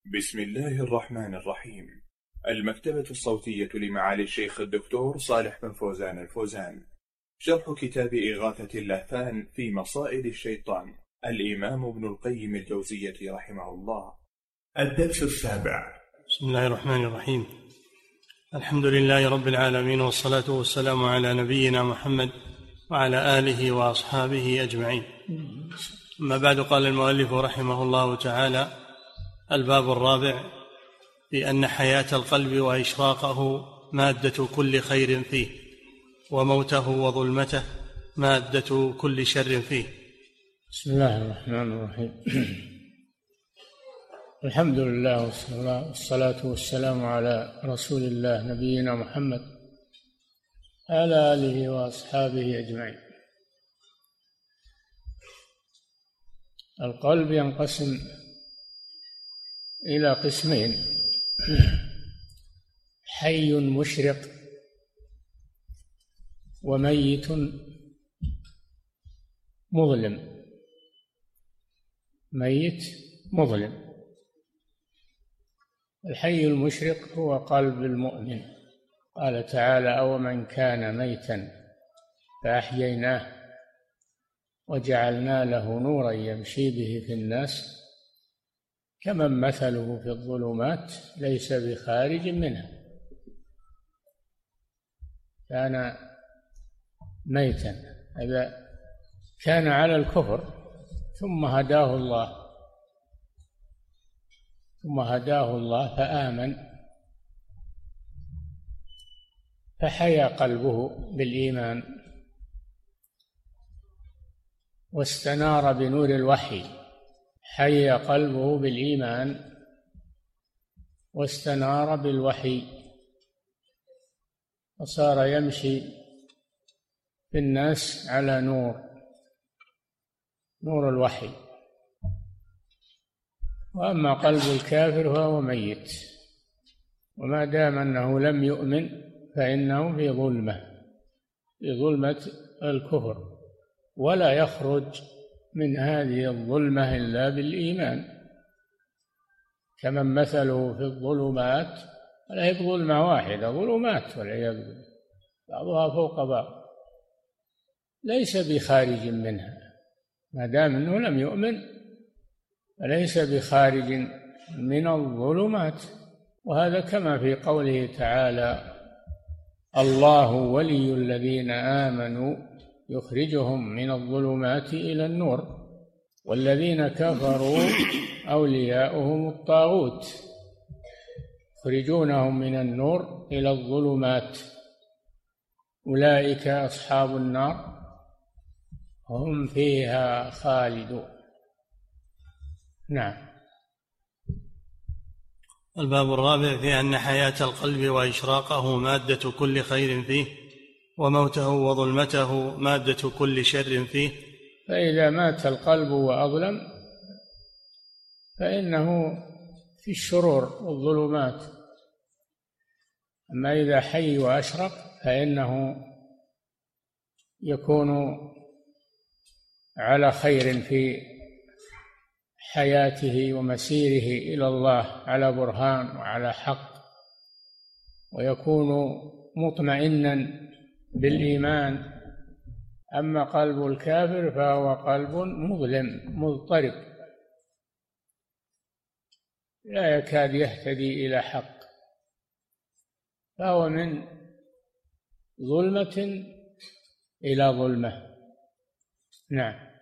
بسم الله الرحمن الرحيم. المكتبة الصوتية لمعالي الشيخ الدكتور صالح بن فوزان الفوزان. شرح كتاب إغاثة اللهفان في مصائد الشيطان، الإمام ابن القيم الجوزية رحمه الله. الدرس السابع. بسم الله الرحمن الرحيم. الحمد لله رب العالمين، والصلاة والسلام على نبينا محمد وعلى آله وأصحابه أجمعين. أما بعد، قال المؤلف رحمه الله تعالى: الباب الرابع في أن حياة القلب وإشراقه مادة كل خير فيه، وموته وظلمته مادة كل شر فيه. بسم الله الرحمن الرحيم. الحمد لله والصلاة والسلام على رسول الله نبينا محمد على آله وأصحابه أجمعين. القلب ينقسم إلى قسمين: حي مشرق، وميت مظلم. ميت مظلم. الحي المشرق هو قلب المؤمن. قال تعالى: أومن كان ميتا فأحييناه وجعلنا له نورا يمشي به في الناس كمن مثله في الظلمات ليس بخارج منها. كان ميتا، إذا كان على الكفر ثم هداه الله فآمن فحيا قلبه بالإيمان واستنار بنور الوحي. حيا قلبه بالإيمان واستنار بالوحي، وصار يمشي في الناس على نور الوحي. وأما قلب الكافر فهو ميت، وما دام أنه لم يؤمن فإنه في ظلمة الكفر، ولا يخرج من هذه الظلمة إلا بالإيمان. كمن مثله في الظلمات، لا هي ظلمة واحدة، ظلمات والعياذ بالله، بعضها فوق بعض، ليس بخارج منها. ما دام أنه لم يؤمن فليس بخارج من الظلمات. وهذا كما في قوله تعالى: الله ولي الذين آمنوا يخرجهم من الظلمات إلى النور، والذين كفروا أولياؤهم الطاغوت يخرجونهم من النور إلى الظلمات، أولئك أصحاب النار هم فيها خالدون. نعم. الباب الرابع في أن حياة القلب وإشراقه مادة كل خير فيه، وموته وظلمته مادة كل شر فيه. فإذا مات القلب وأظلم فإنه في الشرور والظلمات. أما إذا حي وأشرق فإنه يكون على خير في حياته ومسيره إلى الله، على برهان وعلى حق، ويكون مطمئنا بالإيمان. أما قلب الكافر فهو قلب مظلم مضطرب، لا يكاد يهتدي إلى حق، فهو من ظلمة إلى ظلمة. نعم.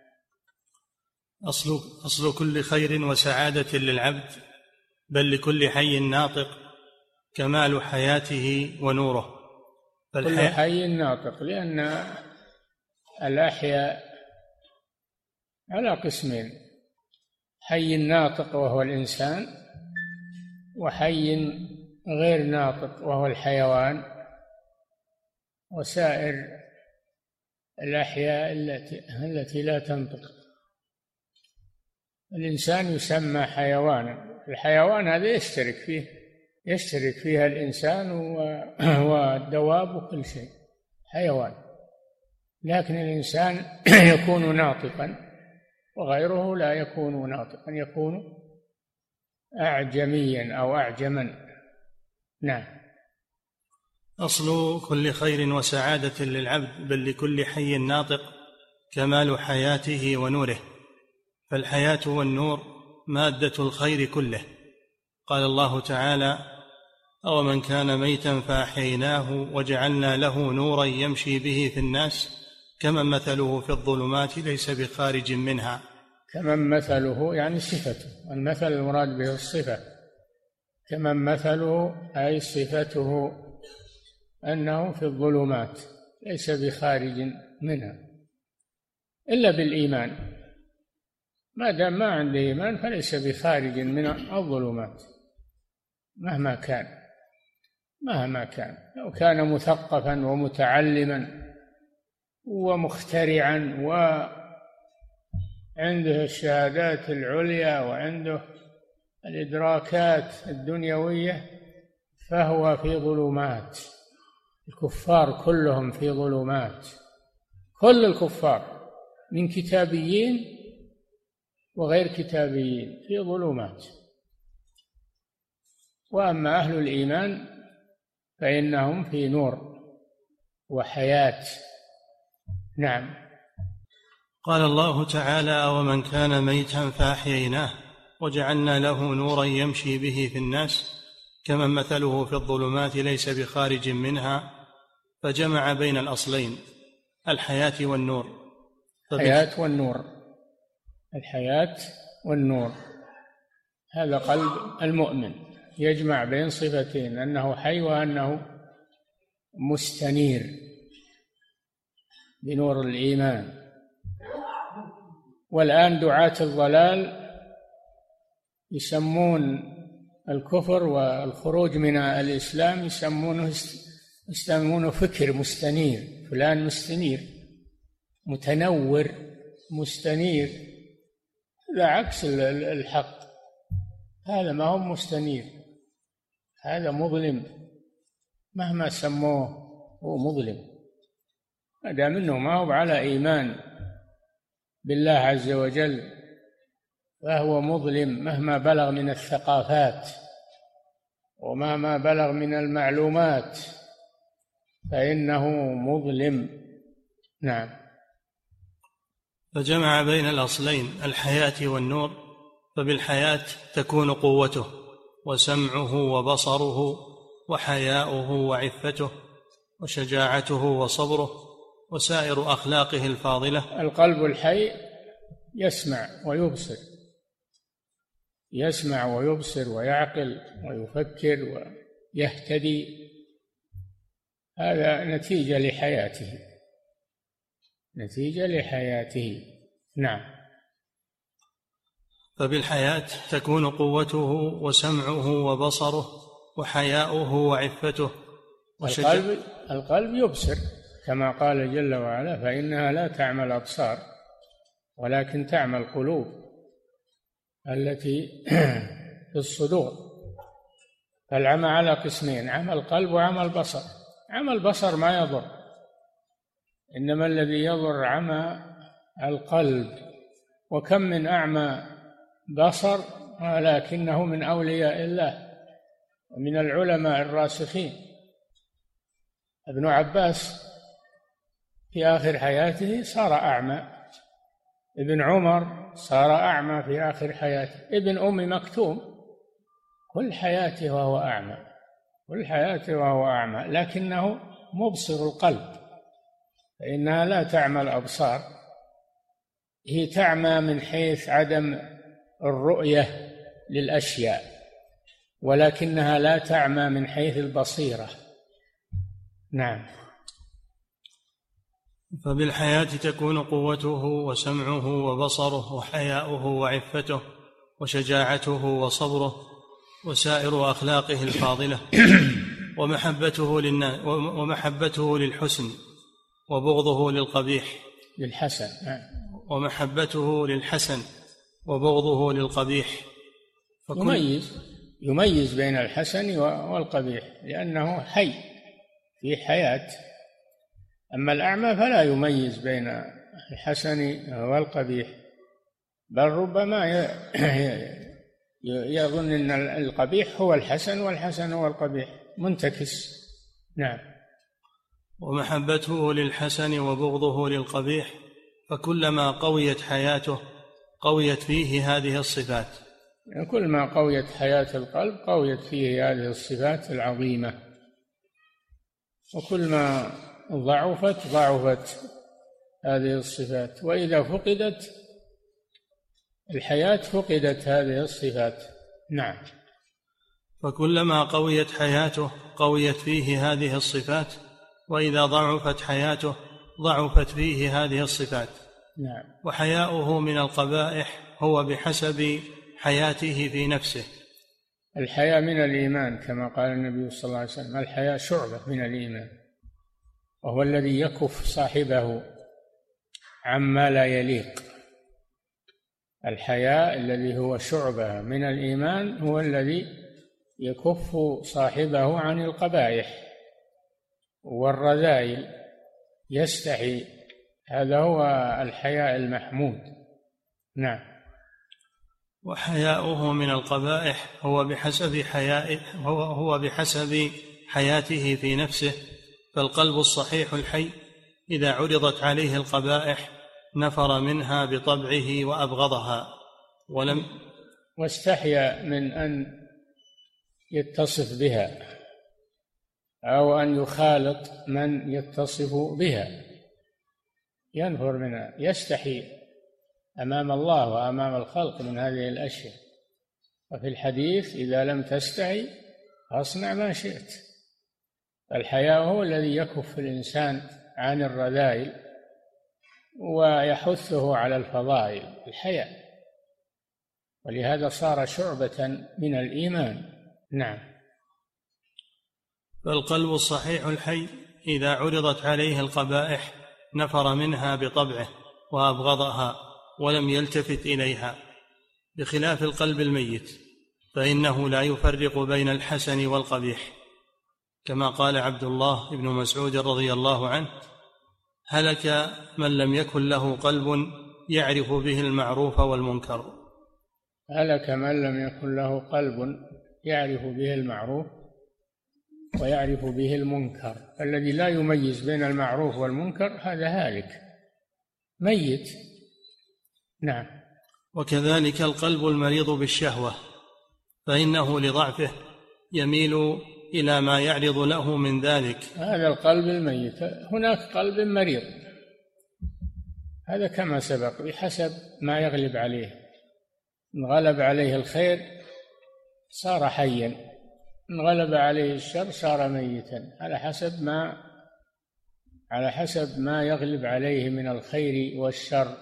أصل كل خير وسعادة للعبد، بل لكل حي ناطق، كمال حياته ونوره. كل حي ناطق، لأن الأحياء على قسمين: حي ناطق وهو الإنسان، وحي غير ناطق وهو الحيوان، وسائر الأحياء التي لا تنطق. الإنسان يسمى حيوانا، الحيوان هذا يشترك فيها الإنسان والدواب وكل شيء حيوان، لكن الإنسان يكون ناطقا وغيره لا يكون ناطقا، يكون أعجميا أو أعجما. نعم. أصل كل خير وسعادة للعبد بل لكل حي ناطق كمال حياته ونوره، فالحياة والنور مادة الخير كله. قال الله تعالى: أومن كان ميتا فأحييناه وجعلنا له نورا يمشي به في الناس كمن مثله في الظلمات ليس بخارج منها. كمن مثله يعني صفته، المثل المراد به الصفة. كمن مثله أي صفته أنه في الظلمات ليس بخارج منها إلا بالإيمان. ما دام ما عنده إيمان فليس بخارج من الظلمات مهما كان. لو كان مثقفا ومتعلما ومخترعا وعنده الشهادات العليا وعنده الإدراكات الدنيوية فهو في ظلمات. الكفار كلهم في ظلمات، كل الكفار من كتابيين وغير كتابيين في ظلمات. وأما أهل الإيمان فإنهم في نور وحياة. نعم. قال الله تعالى: ومن كان ميتا فأحييناه وجعلنا له نورا يمشي به في الناس كمن مثله في الظلمات ليس بخارج منها، فجمع بين الأصلين الحياة والنور. الحياة والنور هذا قلب المؤمن، يجمع بين صفتين، أنه حي وأنه مستنير بنور الإيمان. والآن دعاة الضلال يسمون الكفر والخروج من الإسلام يسمونه فكر مستنير. فلان مستنير، متنور، مستنير. هذا عكس الحق، هذا ما هو مستنير، هذا مظلم. مهما سموه هو مظلم، ما دام انه ما هو على ايمان بالله عز وجل فهو مظلم مهما بلغ من الثقافات ومهما بلغ من المعلومات فإنه مظلم. نعم. فجمع بين الأصلين الحياة والنور، فبالحياة تكون قوته وسمعه وبصره وحياؤه وعفته وشجاعته وصبره وسائر أخلاقه الفاضلة. القلب الحي يسمع ويبصر ويعقل ويفكر ويهتدي، هذا نتيجة لحياته. نعم. فبالحياة تكون قوته وسمعه وبصره وحياؤه وعفته القلب يبصر كما قال جل وعلا: فإنها لا تعمى الأبصار ولكن تعمى القلوب التي في الصدور. فالعمى على قسمين: عمى القلب وعمى البصر. عمى البصر ما يضر، إنما الذي يضر عمى القلب. وكم من أعمى بصر ولكنه من أولياء الله ومن العلماء الراسخين. ابن عباس في آخر حياته صار أعمى، ابن عمر صار أعمى في آخر حياته، ابن أم مكتوم كل حياته وهو أعمى، لكنه مبصر القلب. فإنها لا تعمى الأبصار، هي تعمى من حيث عدم الرؤية للأشياء، ولكنها لا تعمى من حيث البصيرة. نعم. فبالحياة تكون قوته وسمعه وبصره وحياؤه وعفته وشجاعته وصبره وسائر أخلاقه الفاضلة ومحبته للحسن وبغضه للقبيح. ومحبته للحسن وبغضه للقبيح. يميز بين الحسن والقبيح لأنه حي في حياة. أما الأعمى فلا يميز بين الحسن والقبيح، بل ربما يظن أن القبيح هو الحسن والحسن هو القبيح، منتكس. نعم. ومحبته للحسن وبغضه للقبيح، فكلما قويت حياته قويت فيه هذه الصفات. كل ما قويت حياة القلب قويت فيه هذه الصفات العظيمة، وكل ما ضعفت هذه الصفات، وإذا فقدت الحياة فقدت هذه الصفات. نعم. فكلما قويت حياته قويت فيه هذه الصفات، وإذا ضعفت حياته ضعفت فيه هذه الصفات. نعم. وحياؤه من القبائح هو بحسب حياته في نفسه. الحياء من الإيمان كما قال النبي صلى الله عليه وسلم: الحياء شعبة من الإيمان، وهو الذي يكف صاحبه عما لا يليق. الحياء الذي هو شعبة من الإيمان هو الذي يكف صاحبه عن القبائح والرذائل، يستحي. هذا هو الحياء المحمود. نعم. وحياؤه من القبائح هو بحسب حياته في نفسه. فالقلب الصحيح الحي إذا عرضت عليه القبائح نفر منها بطبعه وأبغضها، واستحيا من أن يتصف بها أو أن يخالط من يتصف بها، ينفر منها، يستحي أمام الله وأمام الخلق من هذه الأشياء. وفي الحديث: إذا لم تستحي فاصنع ما شئت. الحياء هو الذي يكف الإنسان عن الرذائل ويحثه على الفضائل، الحياء، ولهذا صار شعبة من الإيمان. نعم. فالقلب الصحيح الحي إذا عرضت عليه القبائح نفر منها بطبعه وأبغضها ولم يلتفت إليها، بخلاف القلب الميت فإنه لا يفرق بين الحسن والقبيح، كما قال عبد الله بن مسعود رضي الله عنه: هلك من لم يكن له قلب يعرف به المعروف والمنكر. هلك من لم يكن له قلب يعرف به المعروف ويعرف به المنكر. الذي لا يميز بين المعروف والمنكر هذا هالك ميت. نعم. وكذلك القلب المريض بالشهوة، فإنه لضعفه يميل إلى ما يعرض له من ذلك. هذا القلب الميت. هناك قلب مريض، هذا كما سبق بحسب ما يغلب عليه. إن غلب عليه الخير صار حيا، إن غلب عليه الشر صار ميتا، على حسب ما يغلب عليه من الخير والشر.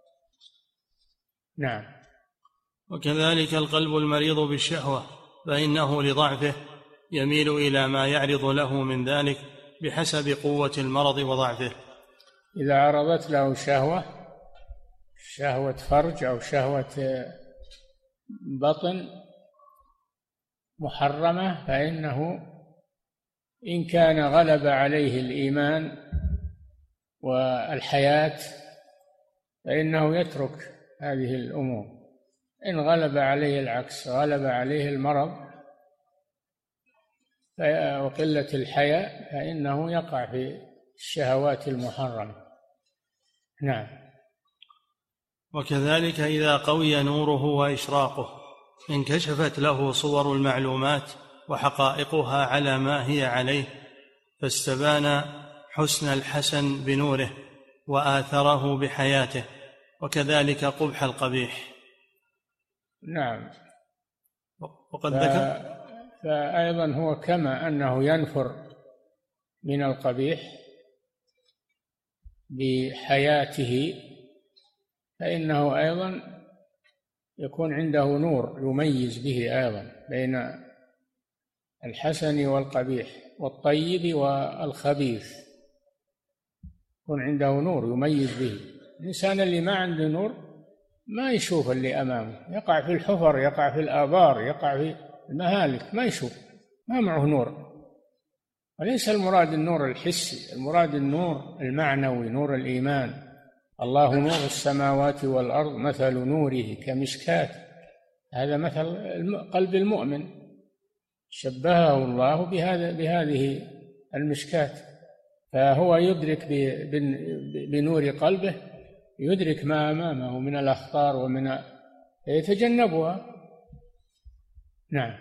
نعم. وكذلك القلب المريض بالشهوة، فإنه لضعفه يميل إلى ما يعرض له من ذلك بحسب قوة المرض وضعفه. إذا عرضت له شهوة فرج أو شهوة بطن محرمة، فإنه إن كان غلب عليه الإيمان والحياة فإنه يترك هذه الأمور. إن غلب عليه العكس، غلب عليه المرض وقلة الحياء، فإنه يقع في الشهوات المحرمة. نعم. وكذلك إذا قوي نوره وإشراقه انكشفت له صور المعلومات وحقائقها على ما هي عليه، فاستبان حسن الحسن بنوره وآثره بحياته، وكذلك قبح القبيح. نعم. وقد ذكر فأيضا هو كما أنه ينفر من القبيح بحياته، فإنه أيضا يكون عنده نور يميز به أيضا بين الحسن والقبيح والطيب والخبيث، يكون عنده نور يميز به. الإنسان اللي ما عنده نور ما يشوف اللي أمامه، يقع في الحفر، يقع في الآبار، يقع في المهالك، ما يشوف، ما معه نور. وليس المراد النور الحسي، المراد النور المعنوي، نور الإيمان. الله نور السماوات والأرض مثل نوره كمشكاة. هذا مثل قلب المؤمن، شبهه الله بهذه المشكاة، فهو يدرك بنور قلبه، يدرك ما أمامه من الأخطار ومن يتجنبها. نعم.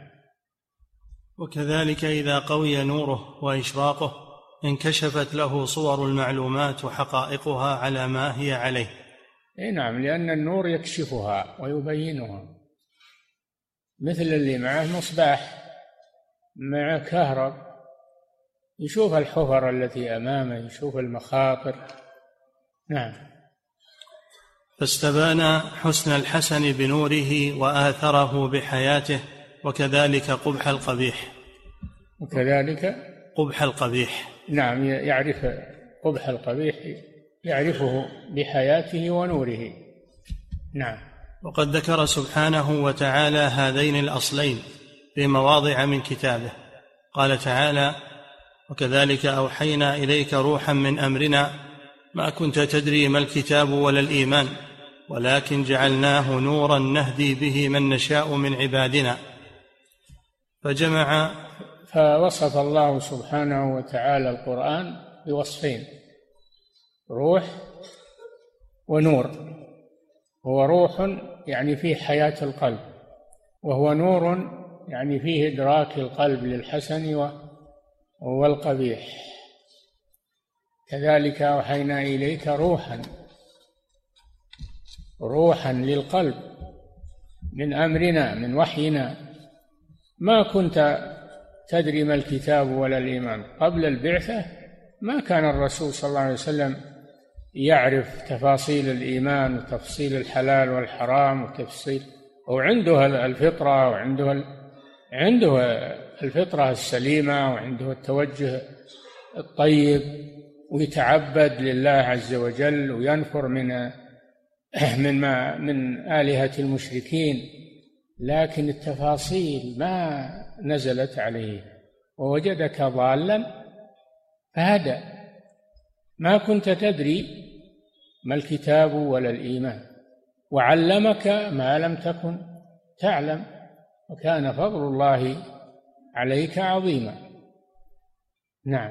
وكذلك إذا قوي نوره وإشراقه انكشفت له صور المعلومات وحقائقها على ما هي عليه. نعم، لأن النور يكشفها ويبينها، مثل اللي معه مصباح، مع كهرب، يشوف الحفر التي أمامه، يشوف المخاطر. نعم. فاستبان حسن الحسن بنوره وآثره بحياته، وكذلك قبح القبيح. وكذلك قبح القبيح. نعم، يعرف قبح القبيح، يعرفه بحياته ونوره. نعم. وقد ذكر سبحانه وتعالى هذين الأصلين في مواضع من كتابه. قال تعالى: وكذلك أوحينا إليك روحا من أمرنا ما كنت تدري ما الكتاب ولا الإيمان ولكن جعلناه نورا نهدي به من نشاء من عبادنا. فوصف الله سبحانه وتعالى القرآن بوصفين: روح ونور. هو روح يعني فيه حياة القلب، وهو نور يعني فيه إدراك القلب للحسن والقبيح. كذلك أوحينا إليك روحا للقلب من أمرنا، من وحينا. ما كنت تدري ما الكتاب ولا الإيمان. قبل البعثة ما كان الرسول صلى الله عليه وسلم يعرف تفاصيل الإيمان وتفصيل الحلال والحرام وتفصيل، وعنده الفطرة، عنده الفطرة السليمة، وعنده التوجه الطيب، ويتعبد لله عز وجل وينفر من آلهة المشركين، لكن التفاصيل ما نزلت عليه. ووجدك ضالا فهدى. ما كنت تدري ما الكتاب ولا الإيمان، وعلمك ما لم تكن تعلم، وكان فضل الله عليك عظيما. نعم.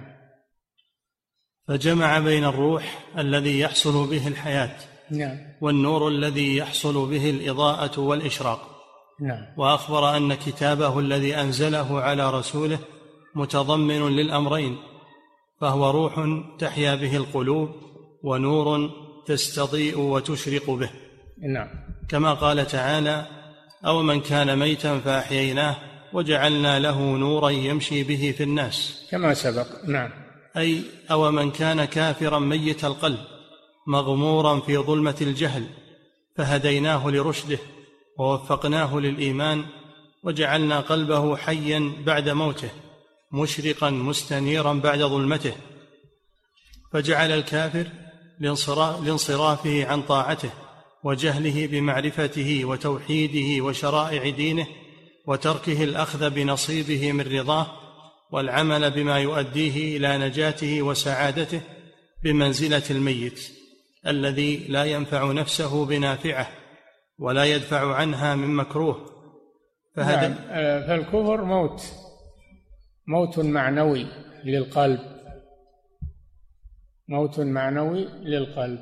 فجمع بين الروح الذي يحصل به الحياة، نعم، والنور الذي يحصل به الإضاءة والإشراق. نعم. وأخبر أن كتابه الذي أنزله على رسوله متضمن للأمرين، فهو روح تحيا به القلوب، ونور تستضيء وتشرق به. نعم. كما قال تعالى: أو من كان ميتا فأحييناه وجعلنا له نورا يمشي به في الناس، كما سبق. نعم. أي أو من كان كافرا ميت القلب مغمورا في ظلمة الجهل فهديناه لرشده ووفقناه للإيمان وجعلنا قلبه حيا بعد موته مشرقا مستنيرا بعد ظلمته، فجعل الكافر لانصرافه عن طاعته وجهله بمعرفته وتوحيده وشرائع دينه وتركه الأخذ بنصيبه من رضاه والعمل بما يؤديه إلى نجاته وسعادته بمنزلة الميت الذي لا ينفع نفسه بنافعه ولا يدفع عنها من مكروه. نعم. فالكفر موت معنوي للقلب، موت معنوي للقلب.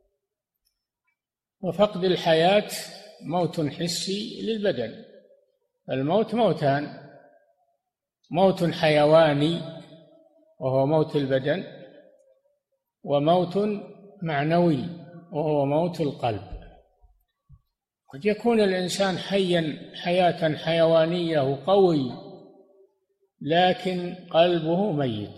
وفقد الحياة موت حسي للبدن. الموت موتان: موت حيواني وهو موت البدن، وموت معنوي وهو موت القلب. قد يكون الإنسان حيا حياة حيوانية وقوي، لكن قلبه ميت،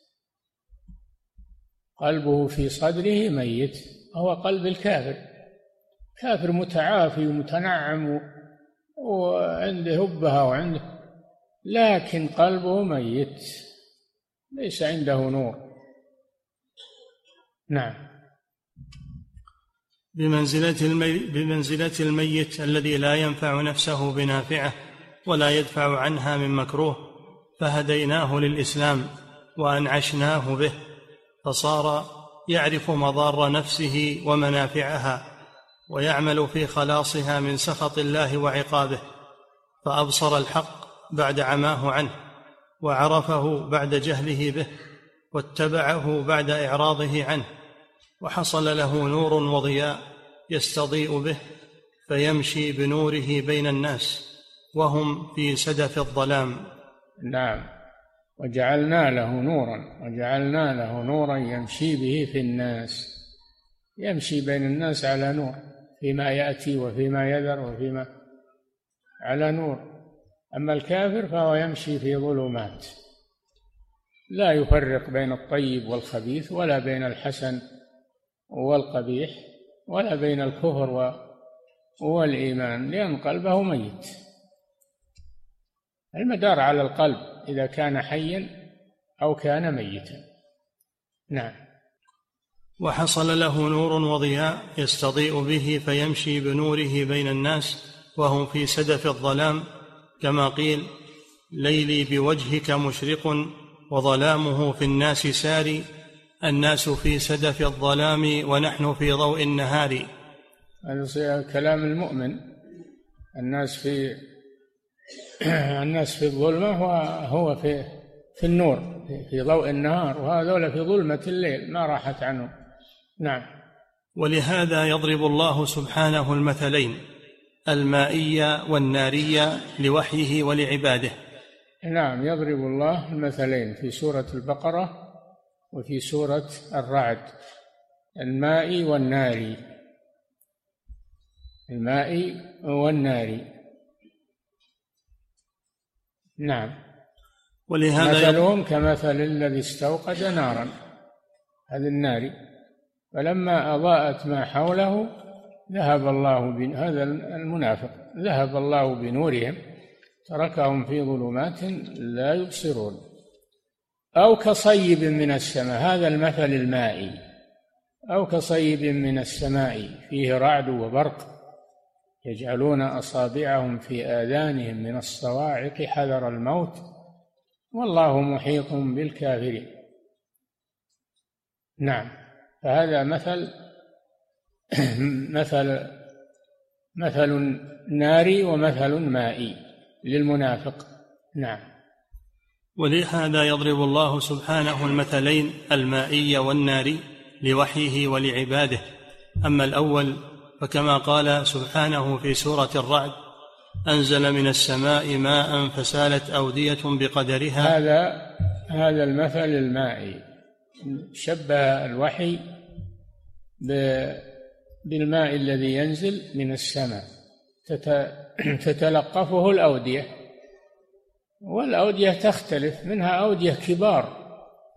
قلبه في صدره ميت، هو قلب الكافر. كافر متعافي ومتنعم وعنده هبها وعنده، لكن قلبه ميت، ليس عنده نور. نعم. بمنزلة الميت الذي لا ينفع نفسه بنافعه ولا يدفع عنها من مكروه، فهديناه للإسلام وأنعشناه به، فصار يعرف مضار نفسه ومنافعها ويعمل في خلاصها من سخط الله وعقابه، فأبصر الحق بعد عماه عنه، وعرفه بعد جهله به، واتبعه بعد إعراضه عنه، وحصل له نور وضياء يستضيء به، فيمشي بنوره بين الناس وهم في سدف الظلام. نعم، وجعلنا له نورا يمشي به في الناس، يمشي بين الناس على نور، فيما يأتي وفيما يذر وفيما على نور. أما الكافر فهو يمشي في ظلمات، لا يفرق بين الطيب والخبيث، ولا بين الحسن والقبيح، ولا بين الكفر والإيمان، لأن قلبه ميت. المدار على القلب إذا كان حيا أو كان ميتا. نعم. وحصل له نور وضياء يستضيء به، فيمشي بنوره بين الناس وهم في سدف الظلام، كما قيل: ليلي بوجهك مشرق وظلامه في الناس ساري، الناس في سدف الظلام ونحن في ضوء النهار. هذا كلام المؤمن. الناس في الظلمة وهو في النور، في ضوء النهار، وهذول في ظلمة الليل ما راحت عنهم. نعم. ولهذا يضرب الله سبحانه المثلين المائي والناري لوحيه ولعباده. نعم، يضرب الله المثلين في سورة البقرة وفي سورة الرعد، المائي والناري، المائي والناري. نعم. ولهذا مثلهم كمثل الذي استوقد نارا، هذا النار، فلما أضاءت ما حوله هذا المنافق ذهب الله بنورهم تركهم في ظلمات لا يبصرون. أو كصيب من السماء، هذا المثل المائي، أو كصيب من السماء فيه رعد وبرق يجعلون أصابعهم في آذانهم من الصواعق حذر الموت والله محيط بالكافرين. نعم. فهذا مثل ناري ومثل مائي للمنافق. نعم. ولهذا يضرب الله سبحانه المثلين المائي والناري لوحيه ولعباده. أما الأول فكما قال سبحانه في سورة الرعد: أنزل من السماء ماء فسالت أودية بقدرها. هذا المثل المائي، شبه الوحي بالماء الذي ينزل من السماء تتلقفه الأودية، والأودية تختلف، منها أودية كبار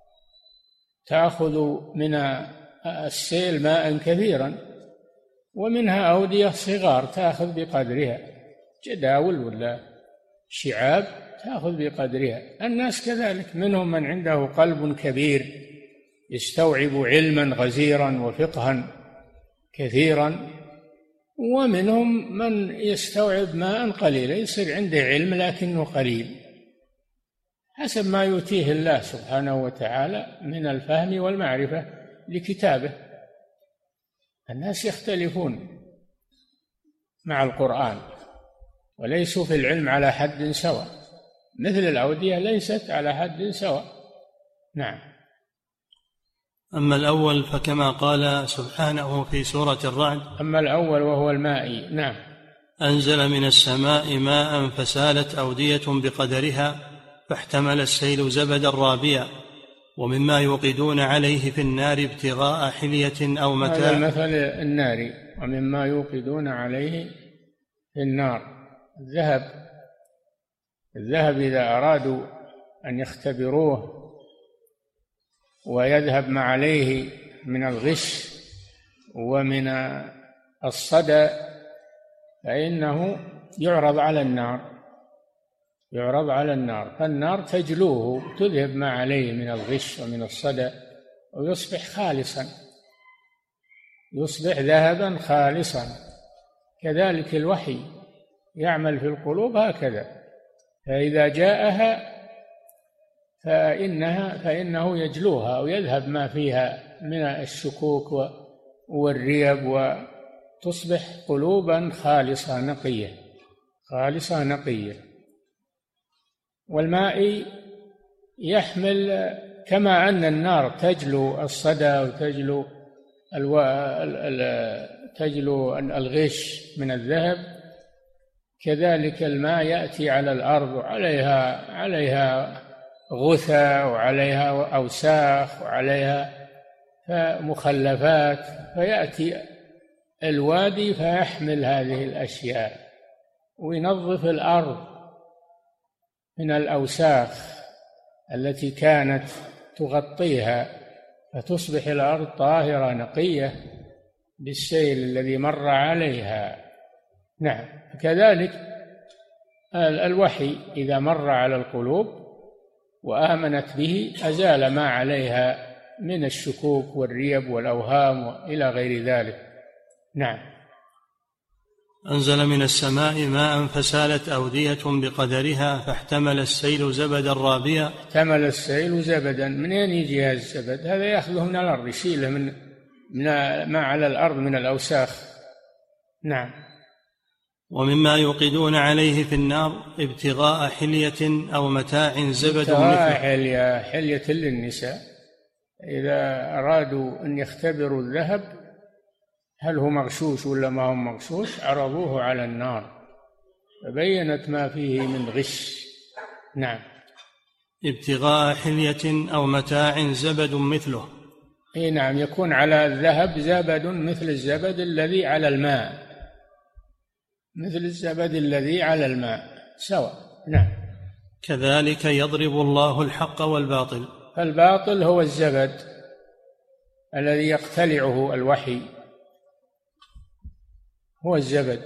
تأخذ من السيل ماء كثيرا، ومنها أودية صغار تأخذ بقدرها، جداول ولا شعاب تأخذ بقدرها. الناس كذلك، منهم من عنده قلب كبير يستوعب علما غزيرا وفقها كثيرا، ومنهم من يستوعب ماء قليلا، يصير عنده علم لكنه قليل، حسب ما يؤتيه الله سبحانه وتعالى من الفهم والمعرفة لكتابه. الناس يختلفون مع القرآن وليسوا في العلم على حد سواء، مثل الأودية ليست على حد سواء. نعم. أما الأول فكما قال سبحانه في سورة الرعد: أما الأول وهو المائي. نعم. أنزل من السماء ماء فسالت أودية بقدرها فاحتمل السيل زبدا رابيا ومما يوقدون عليه في النار ابتغاء حلية أو متاع. هذا المثل الناري. ومما يوقدون عليه في النار الذهب إذا أرادوا أن يختبروه ويذهب ما عليه من الغش ومن الصدى فإنه يعرض على النار، فالنار تجلوه تذهب ما عليه من الغش ومن الصدى ويصبح خالصا، يصبح ذهبا خالصا. كذلك الوحي يعمل في القلوب هكذا، فإذا جاءها فإنه يجلوها ويذهب ما فيها من الشكوك والريب تصبح قلوبا خالصة نقية، خالصة نقية. والماء يحمل، كما أن النار تجلو الصدى وتجلو تجلو الغش من الذهب، كذلك الماء يأتي على الأرض عليها غثى وعليها أوساخ وعليها مخلفات، فيأتي الوادي فيحمل هذه الأشياء وينظف الأرض من الأوساخ التي كانت تغطيها، فتصبح الأرض طاهرة نقية بالسيل الذي مر عليها. نعم، كذلك الوحي إذا مر على القلوب وآمنت به أزال ما عليها من الشكوك والريب والأوهام وإلى غير ذلك. نعم. أنزل من السماء ماء فسالت أودية بقدرها فاحتمل السيل زبدا رابيا. احتمل السيل زبدا، منين يجي هذا الزبد؟ هذا يأخذه من الأرض، يشيله من ما على الأرض من الأوساخ. نعم. ومما يوقدون عليه في النار ابتغاء حلية أو متاع زبد مثله. حلية للنساء إذا أرادوا أن يختبروا الذهب هل هو مغشوش ولا ما هو مغشوش، عرضوه على النار فبينت ما فيه من غش. نعم. ابتغاء حلية أو متاع زبد مثله. اي نعم، يكون على الذهب زبد مثل الزبد الذي على الماء، مثل الزبد الذي على الماء سواء. نعم. كذلك يضرب الله الحق والباطل. الباطل هو الزبد الذي يقتلعه الوحي، هو الزبد،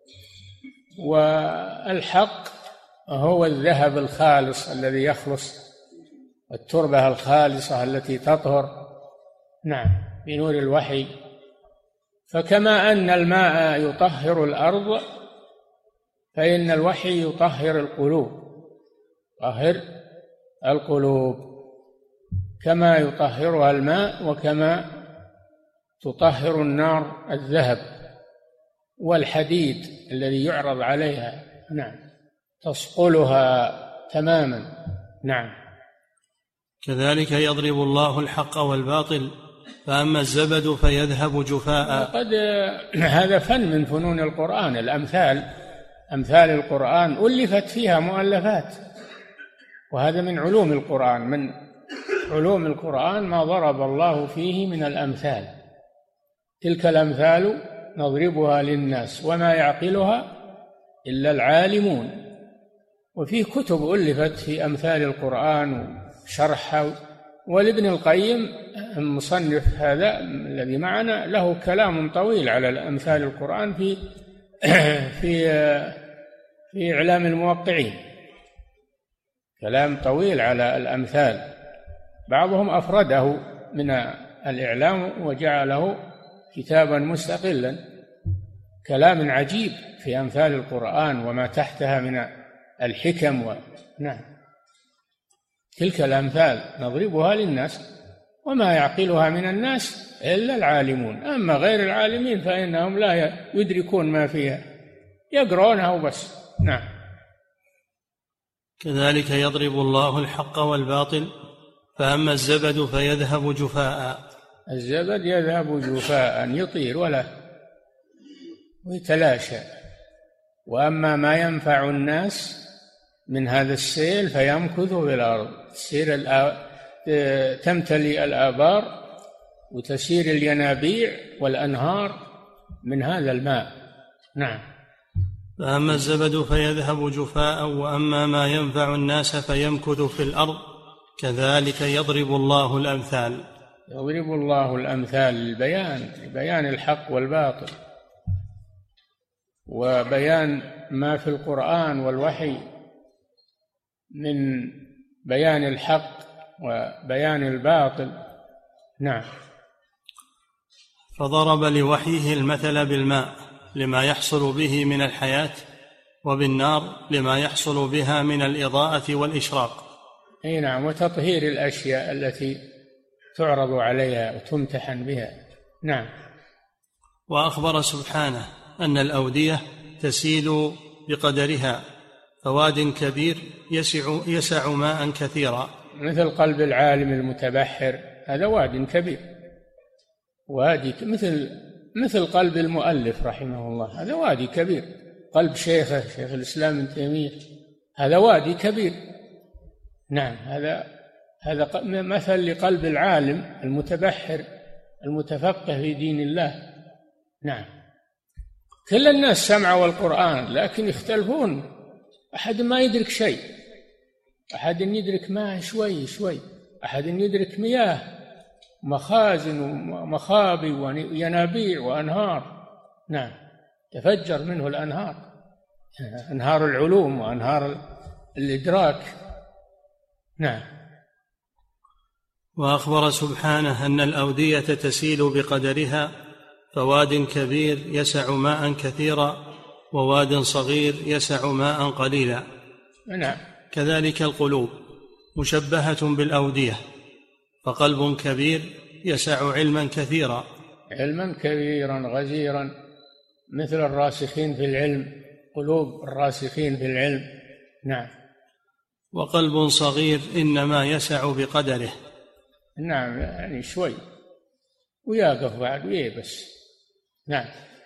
والحق هو الذهب الخالص الذي يخلص، التربة الخالصة التي تطهر. نعم، بنور الوحي. فكما أن الماء يطهر الأرض فإن الوحي يطهر القلوب، يطهر القلوب كما يطهرها الماء، وكما تطهر النار الذهب والحديد الذي يعرض عليها. نعم، تصقلها تماما. نعم. كذلك يضرب الله الحق والباطل فأما الزبد فيذهب جفاء. هذا فن من فنون القرآن، أمثال القرآن ألفت فيها مؤلفات، وهذا من علوم القرآن، من علوم القرآن ما ضرب الله فيه من الأمثال. تلك الأمثال نضربها للناس وما يعقلها إلا العالمون. وفيه كتب ألفت في أمثال القرآن وشرحها، والابن القيم المصنف هذا الذي معنا له كلام طويل على الأمثال القرآن في إعلام الموقعين، كلام طويل على الأمثال، بعضهم أفرده من الإعلام وجعله كتابا مستقلا، كلام عجيب في أمثال القرآن وما تحتها من الحكم نعم. تلك الأمثال نضربها للناس وما يعقلها من الناس إلا العالمون، أما غير العالمين فإنهم لا يدركون ما فيها، يقرؤونها وبس. نعم. كذلك يضرب الله الحق والباطل فأما الزبد فيذهب جفاء. الزبد يذهب جفاء، يطير ويتلاشى. وأما ما ينفع الناس من هذا السيل فيمكث في الأرض، تمتلئ الآبار وتسير الينابيع والأنهار من هذا الماء. نعم. فأما الزبد فيذهب جفاء وأما ما ينفع الناس فيمكث في الأرض كذلك يضرب الله الأمثال. يضرب الله الأمثال لبيان الحق والباطل وبيان ما في القرآن والوحي من بيان الحق وبيان الباطل. نعم. فضرب لوحيه المثل بالماء لما يحصل به من الحياة، وبالنار لما يحصل بها من الإضاءة والإشراق. أي نعم، وتطهير الأشياء التي تعرض عليها وتمتحن بها. نعم. وأخبر سبحانه أن الأودية تسيل بقدرها، فواد كبير يسع ماء كثيرا. مثل قلب العالم المتبحر، هذا واد كبير، وادي مثل قلب المؤلف رحمه الله، هذا وادي كبير. قلب شيخ الإسلام ابن تيمية، هذا وادي كبير. نعم، هذا مثل لقلب العالم المتبحر المتفقه في دين الله. نعم، كل الناس سمعوا القرآن لكن يختلفون، أحد ما يدرك شيء، أحد يدرك ماء شوي شوي، أحد يدرك مياه، مخازن ومخابي وينابيع وأنهار. نعم، تفجر منه الأنهار، أنهار العلوم وأنهار الإدراك. نعم. وأخبر سبحانه أن الأودية تسيل بقدرها، فواد كبير يسع ماء كثيرا، وواد صغير يسع ماء قليلا. نعم. كذلك القلوب مشبهة بالأودية، فقلب كبير يسع علما كثيرا، علما كبيرا غزيرا، مثل الراسخين في العلم، قلوب الراسخين في العلم. نعم. وقلب صغير إنما يسع بقدره. نعم، يعني شوي ويقف بعد ويبس. نعم.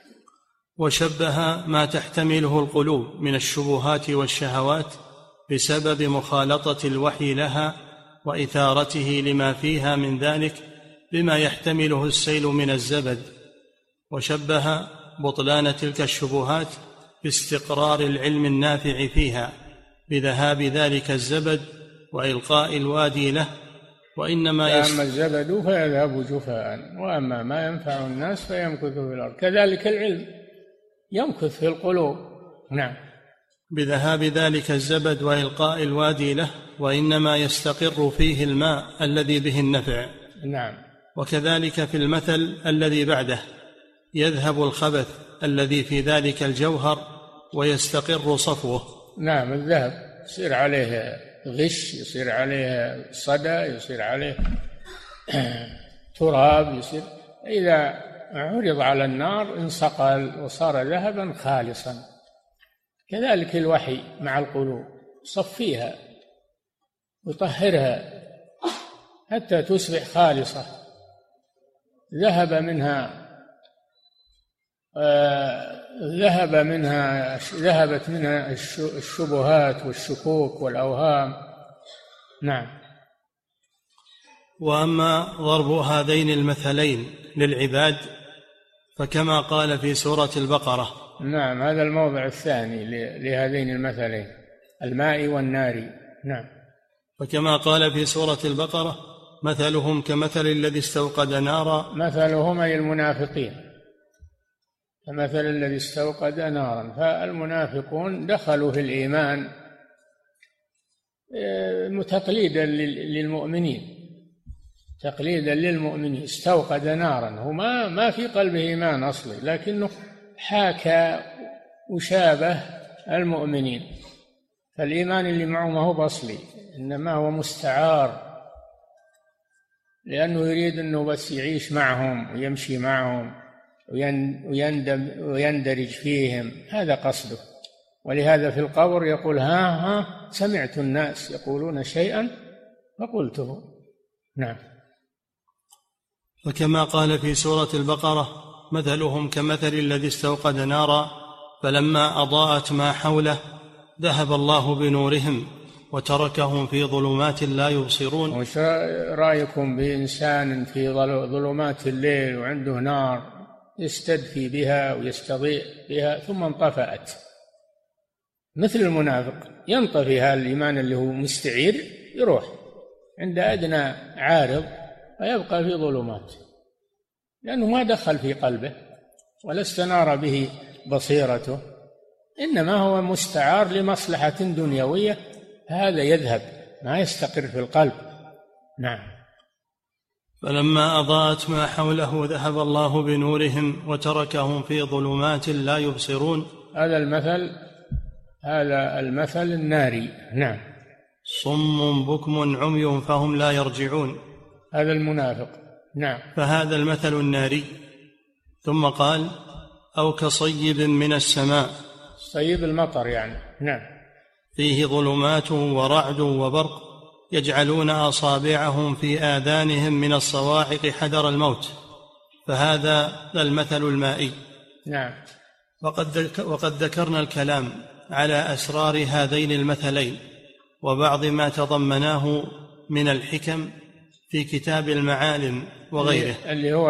وشبه ما تحتمله القلوب من الشبهات والشهوات بسبب مخالطة الوحي لها وإثارته لما فيها من ذلك بما يحتمله السيل من الزبد، وشبه بطلان تلك الشبهات باستقرار العلم النافع فيها بذهاب ذلك الزبد وإلقاء الوادي له. وإنما أما الزبد فيذهب جفاء، وأما ما ينفع الناس فيمكث في الأرض. كذلك العلم يمكث في القلوب. نعم. بذهاب ذلك الزبد وإلقاء الوادي له، وإنما يستقر فيه الماء الذي به النفع. نعم. وكذلك في المثل الذي بعده يذهب الخبث الذي في ذلك الجوهر ويستقر صفوه. نعم، الذهب يصير عليه غش، يصير عليه صدى، يصير عليه تراب، يصير إذا عرض على النار انصقل وصار ذهبا خالصا. كذلك الوحي مع القلوب، صفيها وطهرها حتى تصبح خالصة. ذهبت منها الشبهات والشكوك والأوهام. نعم. وأما ضرب هذين المثلين للعباد فكما قال في سورة البقرة. نعم، هذا الموضع الثاني لهذين المثلين، الماء والنار. نعم. فكما قال في سورة البقرة مثلهم كمثل الذي استوقد نارا. مثلهم أي المنافقين كمثل الذي استوقد نارا. فالمنافقون دخلوا في الإيمان تقليدا للمؤمنين، استوقد نارا، هو ما في قلبه إيمان أصلي، لكنه حاكى وشابه المؤمنين. فالإيمان اللي معه ما هو بأصلي، إنما هو مستعار، لأنه يريد أنه بس يعيش معهم ويمشي معهم ويندرج فيهم، هذا قصده. ولهذا في القبر يقول ها سمعت الناس يقولون شيئا فقلته. نعم. وكما قال في سورة البقرة مثلهم كمثل الذي استوقد نارا فلما أضاءت ما حوله ذهب الله بنورهم وتركهم في ظلمات لا يبصرون. وش رأيكم بإنسان في ظلمات الليل وعنده نار يستدفي بها ويستضيء بها ثم انطفأت؟ مثل المنافق، ينطفي هذا الإيمان اللي هو مستعير، يروح عند أدنى عارض ويبقى في ظلمات، لأنه ما دخل في قلبه ولا استنار به بصيرته، إنما هو مستعار لمصلحة دنيوية، هذا يذهب ما يستقر في القلب. نعم. فلما أضاءت ما حوله ذهب الله بنورهم وتركهم في ظلمات لا يبصرون. هذا المثل الناري. نعم. صم بكم عمي فهم لا يرجعون. هذا المنافق. نعم. فهذا المثل الناري ثم قال: أو كصيب من السماء، صيب المطر يعني، نعم، فيه ظلمات ورعد وبرق يجعلون أصابعهم في آذانهم من الصواعق حذر الموت، فهذا المثل المائي. نعم. وقد ذكرنا الكلام على أسرار هذين المثلين وبعض ما تضمناه من الحكم في كتاب المعالم وغيره، اللي هو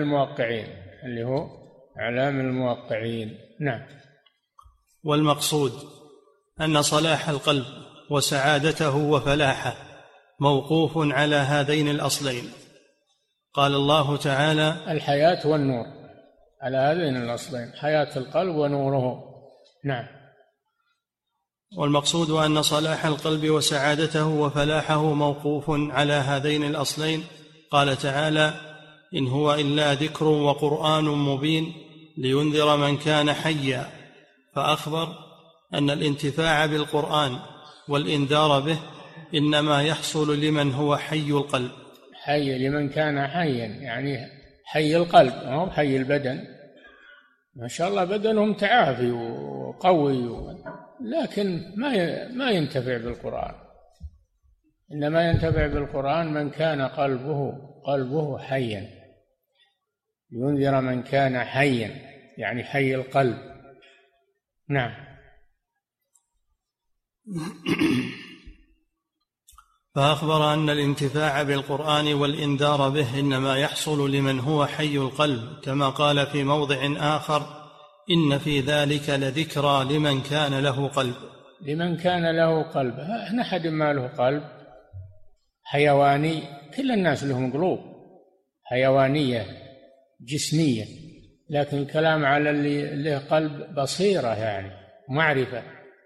إعلام الموقعين. نعم. والمقصود أن صلاح القلب وسعادته وفلاحه موقوف على هذين الأصلين. قال الله تعالى: الحياة والنور، على هذين الأصلين، حياة القلب ونوره. نعم. والمقصود أن صلاح القلب وسعادته وفلاحه موقوف على هذين الأصلين. قال تعالى: إن هو إلا ذكر وقرآن مبين لينذر من كان حيا، فأخبر أن الانتفاع بالقرآن والإنذار به إنما يحصل لمن هو حي القلب. حي لمن كان حيا، يعني حي القلب، مو حي البدن. ما شاء الله بدنهم تعافي وقوي، لكن ما ينتفع بالقرآن. إنما ينتفع بالقرآن من كان قلبه حيا، ينذر من كان حيا، يعني حي القلب. نعم. فأخبر أن الانتفاع بالقرآن والإنذار به إنما يحصل لمن هو حي القلب، كما قال في موضع آخر: إن في ذلك لذكرى لمن كان له قلب. لمن كان له قلب، هنا أحد ما له قلب حيواني، كل الناس لهم قلوب حيوانية جسمية، لكن الكلام على اللي له قلب بصيرة، يعني معرفة،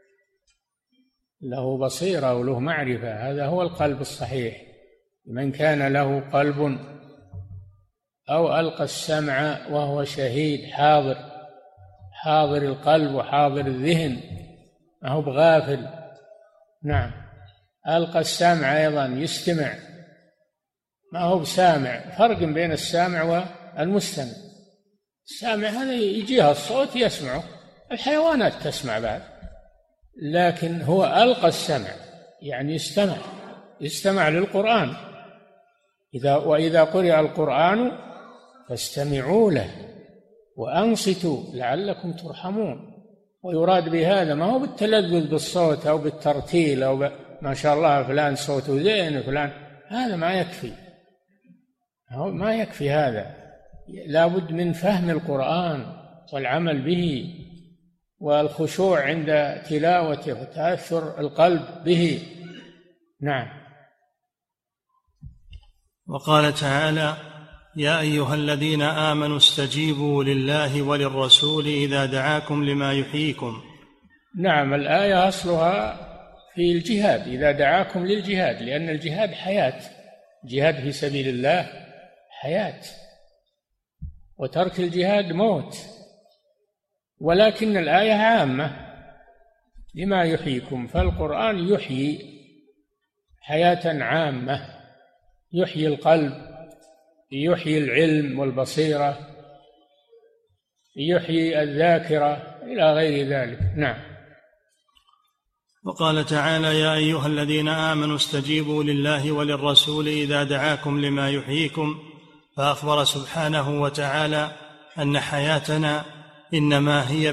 له بصيرة وله معرفة، هذا هو القلب الصحيح. من كان له قلب أو ألقى السمع وهو شهيد، حاضر القلب وحاضر الذهن، ما هو بغافل. نعم. ألقى السمع أيضا، يستمع، ما هو بسامع. فرق بين السامع والمستمع. السامع هذا يجيها الصوت يسمعه، الحيوانات تسمع بعد، لكن هو ألقى السمع، يعني يستمع للقرآن. وإذا قرئ القرآن فاستمعوا له وأنصتوا لعلكم ترحمون. ويراد بهذا ما هو بالتلذذ بالصوت أو بالترتيل أو ما شاء الله فلان صوته زين فلان، هذا ما يكفي هذا. لا بد من فهم القرآن والعمل به والخشوع عند تلاوته وتأثر القلب به. نعم. وقال تعالى: يا أيها الذين آمنوا استجيبوا لله وللرسول إذا دعاكم لما يحييكم. نعم. الآية أصلها في الجهاد، إذا دعاكم للجهاد، لأن الجهاد حياة، جهاد في سبيل الله حياة، وترك الجهاد موت. ولكن الآية عامة لما يحييكم، فالقرآن يحيي حياة عامة، يحيي القلب، يحيي العلم والبصيرة، يحيي الذاكرة إلى غير ذلك. نعم. وقال تعالى: يا أيها الذين آمنوا استجيبوا لله وللرسول إذا دعاكم لما يحييكم، فأخبر سبحانه وتعالى أن حياتنا إنما هي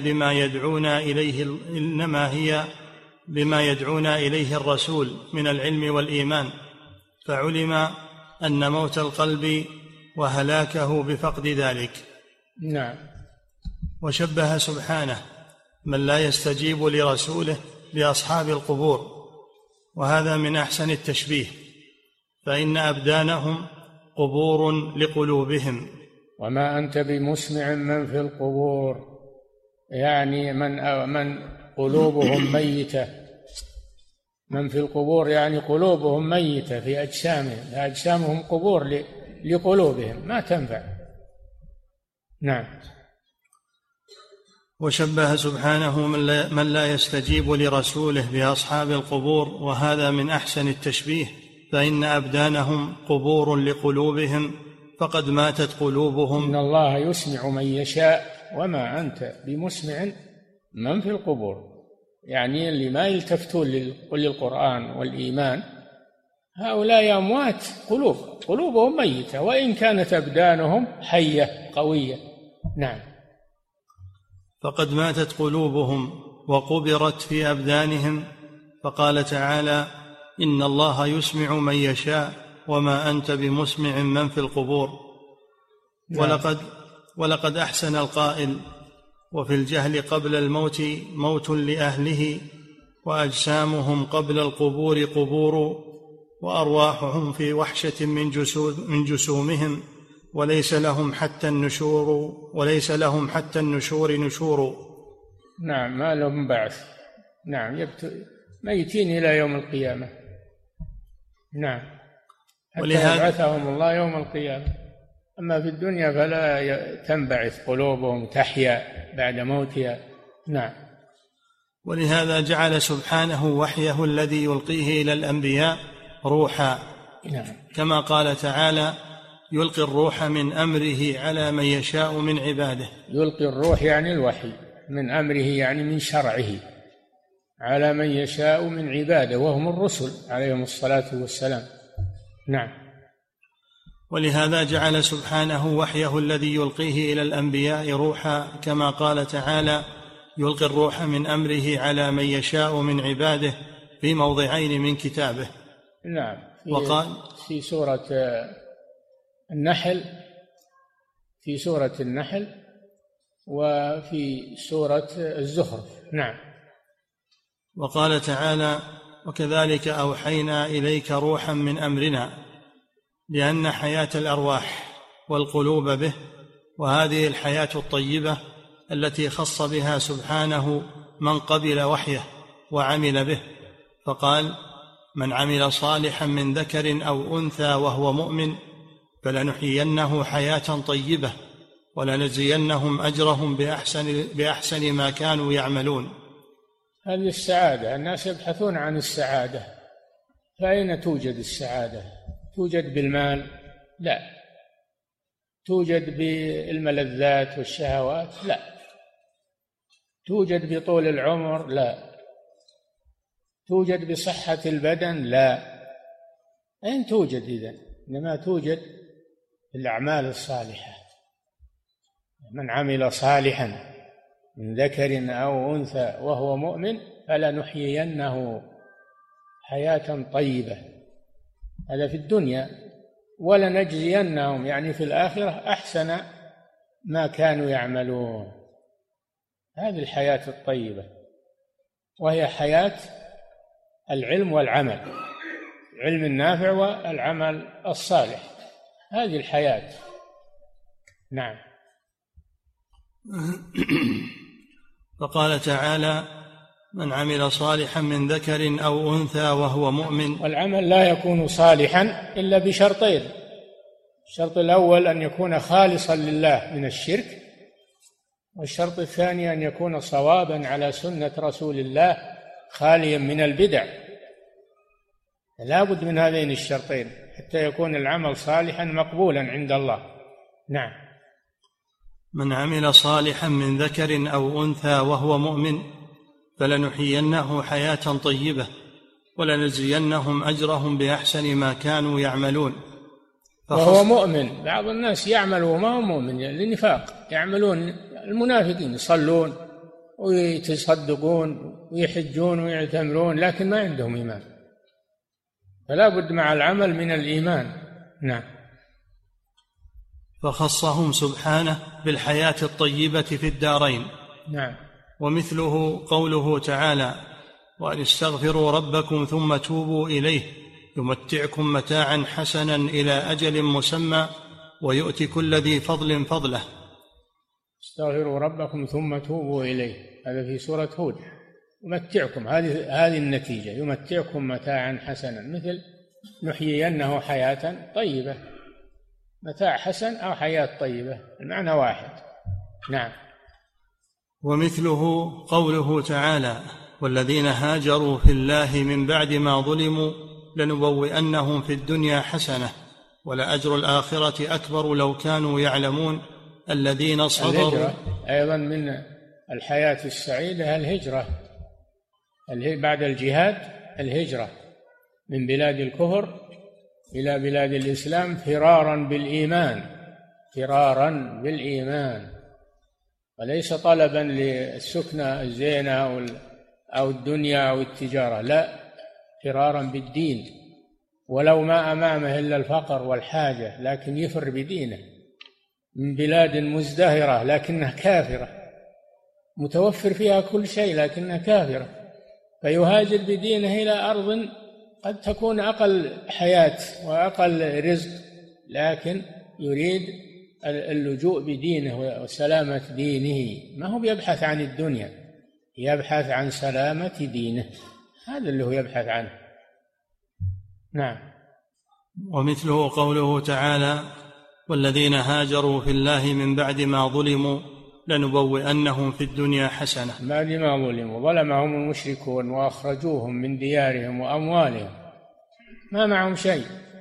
بما يدعونا إليه الرسول من العلم والإيمان، فعلم أن موت القلب وهلاكه بفقد ذلك. نعم. وشبه سبحانه من لا يستجيب لرسوله بأصحاب القبور، وهذا من أحسن التشبيه، فإن أبدانهم قبور لقلوبهم. وما أنت بمسمع من في القبور، يعني من قلوبهم ميتة. من في القبور يعني قلوبهم ميتة في أجسامهم، أجسامهم قبور لقلوبهم ما تنفع. نعم. وشبه سبحانه من لا يستجيب لرسوله بأصحاب القبور، وهذا من أحسن التشبيه، فإن أبدانهم قبور لقلوبهم، فقد ماتت قلوبهم. إن الله يسمع من يشاء وما أنت بمسمع من في القبور. يعني اللي ما يلتفتون للقرآن والإيمان هؤلاء أموات، قلوبهم ميتة وإن كانت أبدانهم حية قوية. نعم. فقد ماتت قلوبهم وقبرت في أبدانهم. فقال تعالى: إن الله يسمع من يشاء وما أنت بمسمع من في القبور. نعم. ولقد أحسن القائل: وفي الجهل قبل الموت موت لأهله، وأجسامهم قبل القبور قبور، وأرواحهم في وحشة من جسومهم، وليس لهم حتى النشور نشور. نعم، ما لهم بعث. نعم، ميتين إلى يوم القيامة. نعم، حتى يبعثهم الله يوم القيامة. أما في الدنيا فلا تنبعث قلوبهم، تحيا بعد موتها. نعم. ولهذا جعل سبحانه وحيه الذي يلقيه إلى الأنبياء روحا. نعم. كما قال تعالى: يلقي الروح من أمره على من يشاء من عباده. يلقي الروح يعني الوحي، من أمره يعني من شرعه، على من يشاء من عباده وهم الرسل عليهم الصلاة والسلام. نعم. ولهذا جعل سبحانه وحيه الذي يلقيه إلى الأنبياء روحا، كما قال تعالى: يلقي الروح من أمره على من يشاء من عباده، في موضعين من كتابه. نعم. وقال في سورة النحل وفي سورة الزخرف. نعم. وقال تعالى: وكذلك أوحينا إليك روحا من أمرنا، لأن حياة الأرواح والقلوب به، وهذه الحياة الطيبة التي خص بها سبحانه من قبل وحيه وعمل به. فقال: من عمل صالحا من ذكر أو أنثى وهو مؤمن فلنحيينه حياة طيبة ولنجزينهم أجرهم بأحسن ما كانوا يعملون. هذه السعادة، الناس يبحثون عن السعادة، فأين توجد السعادة؟ توجد بالمال؟ لا. توجد بالملذات والشهوات؟ لا. توجد بطول العمر؟ لا. توجد بصحة البدن؟ لا. أين توجد إذن؟ إنما توجد بالأعمال الصالحة. من عمل صالحا من ذكر أو أنثى وهو مؤمن فلنحيينه حياة طيبة، هذا في الدنيا، ولنجزينهم يعني في الآخرة أحسن ما كانوا يعملون. هذه الحياة الطيبة، وهي حياة العلم والعمل، العلم النافع والعمل الصالح، هذه الحياة. نعم. فقال تعالى: من عمل صالحا من ذكر أو أنثى وهو مؤمن. والعمل لا يكون صالحا إلا بشرطين: الشرط الأول أن يكون خالصا لله من الشرك، والشرط الثاني أن يكون صوابا على سنة رسول الله خاليا من البدع. لا بد من هذين الشرطين حتى يكون العمل صالحا مقبولا عند الله. نعم. من عمل صالحا من ذكر أو أنثى وهو مؤمن فلنحيينه حياة طيبة ولنجزينهم أجرهم بأحسن ما كانوا يعملون. وهو مؤمن. بعض الناس يعمل وما هو مؤمن للنفاق، يعملون المنافقين، يصلون ويتصدقون ويحجون ويعتمرون لكن ما عندهم إيمان، فلا بد مع العمل من الإيمان. نعم. فخصهم سبحانه بالحياة الطيبة في الدارين. نعم. ومثله قوله تعالى: وأن استغفروا ربكم ثم توبوا إليه يمتعكم متاعا حسنا إلى أجل مسمى ويؤتي كل ذي فضل فضله. استغفروا ربكم ثم توبوا إليه، هذا في سورة هود. يمتعكم، هذه النتيجة، يمتعكم متاعا حسنا، مثل نحيينه حياة طيبة. متاع حسن أو حياة طيبة المعنى واحد. نعم. ومثله قوله تعالى: والذين هاجروا في الله من بعد ما ظلموا لنبوئنهم في الدنيا حسنة ولأجر الآخرة أكبر لو كانوا يعلمون الذين صبروا. الهجرة أيضا من الحياة السعيدة، الهجرة بعد الجهاد، الهجرة من بلاد الكفر إلى بلاد الإسلام فرارا بالإيمان، وليس طلبا للسكنة الزينة أو الدنيا أو التجارة، لا، فرارا بالدين، ولو ما أمامه إلا الفقر والحاجة لكن يفر بدينه، من بلاد مزدهرة لكنها كافرة، متوفر فيها كل شيء لكنها كافرة، فيهاجر بدينه إلى أرض قد تكون أقل حياة وأقل رزق، لكن يريد اللجوء بدينه وسلامة دينه، ما هو يبحث عن الدنيا، يبحث عن سلامة دينه، هذا اللي هو يبحث عنه. نعم. ومثله قوله تعالى: والذين هاجروا في الله من بعد ما ظلموا لنبوئنهم في الدنيا حسنة. بعد ما ظلموا، ظلمهم المشركون وأخرجوهم من ديارهم وأموالهم، ما معهم شيء،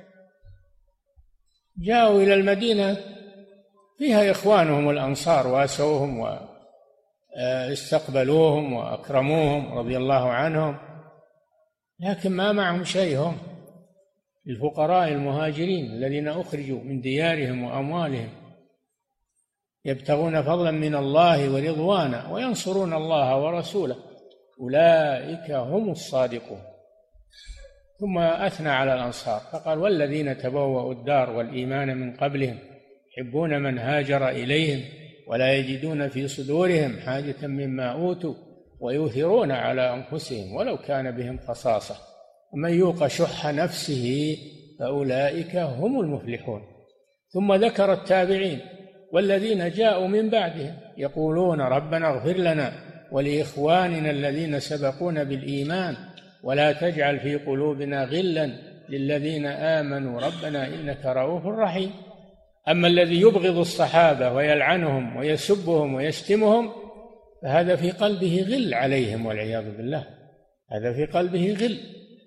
جاءوا إلى المدينة فيها إخوانهم الأنصار واسوهم واستقبلوهم وأكرموهم رضي الله عنهم، لكن ما معهم شيء، هم الفقراء المهاجرين الذين أخرجوا من ديارهم وأموالهم يبتغون فضلا من الله ورضوانا وينصرون الله ورسوله، أولئك هم الصادقون. ثم أثنى على الأنصار فقال: والذين تبوأوا الدار والإيمان من قبلهم يحبون من هاجر إليهم ولا يجدون في صدورهم حاجة مما أوتوا ويؤثرون على أنفسهم ولو كان بهم خصاصة ومن يوق شح نفسه فأولئك هم المفلحون. ثم ذكر التابعين والذين جاءوا من بعدهم يقولون: ربنا اغفر لنا ولإخواننا الذين سبقونا بالإيمان ولا تجعل في قلوبنا غلا للذين آمنوا ربنا إنك رؤوف رحيم. أما الذي يبغض الصحابة ويلعنهم ويسبهم ويشتمهم فهذا في قلبه غل عليهم والعياذ بالله، هذا في قلبه غل.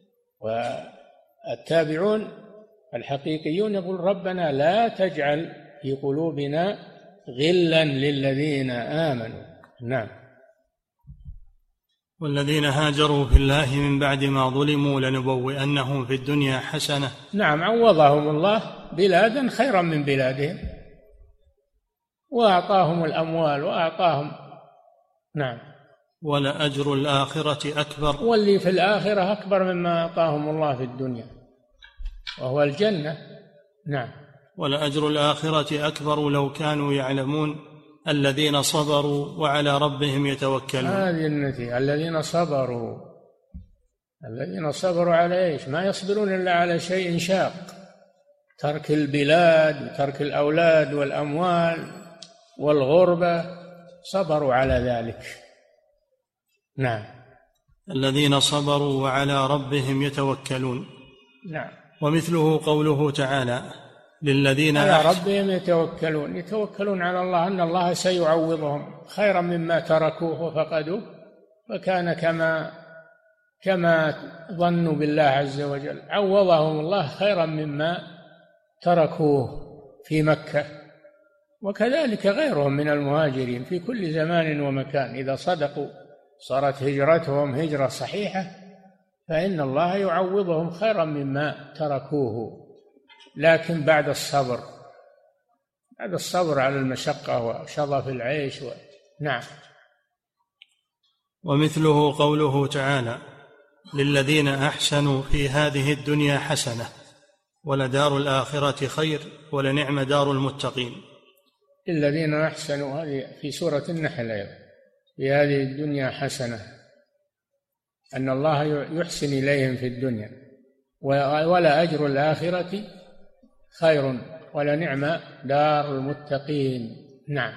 والتابعون الحقيقيون يقول: ربنا لا تجعل في قلوبنا غلا للذين آمنوا. نعم. والذين هاجروا في الله من بعد ما ظلموا لنبوئنهم في الدنيا حسنة. نعم، عوضهم الله بلادا خيرا من بلادهم وأعطاهم الأموال وأعطاهم. نعم. ولأجر الآخرة أكبر، واللي في الآخرة أكبر مما أعطاهم الله في الدنيا وهو الجنة. نعم. ولأجر الآخرة أكبر لو كانوا يعلمون الذين صبروا وعلى ربهم يتوكلون. هذه النتيجة، الذين صبروا على إيش؟ ما يصبرون إلا على شيء شاق، ترك البلاد وترك الأولاد والأموال والغربة، صبروا على ذلك. نعم. الذين صبروا وعلى ربهم يتوكلون. نعم. ومثله قوله تعالى: للذين على ربهم يتوكلون على الله، أن الله سيعوضهم خيرا مما تركوه وفقدوه، وكان كما ظنوا بالله عز وجل، عوضهم الله خيرا مما تركوه في مكة. وكذلك غيرهم من المهاجرين في كل زمان ومكان إذا صدقوا صارت هجرتهم هجرة صحيحة فإن الله يعوضهم خيرا مما تركوه، لكن بعد الصبر على المشقة وشظف العيش نعم. ومثله قوله تعالى: للذين أحسنوا في هذه الدنيا حسنة ولدار الآخرة خير ولنعم دار المتقين. للذين أحسنوا، هذه في سورة النحل أيضا، في هذه الدنيا حسنة، أن الله يحسن إليهم في الدنيا، ولا أجر الآخرة خير ولنعم دار المتقين. نعم.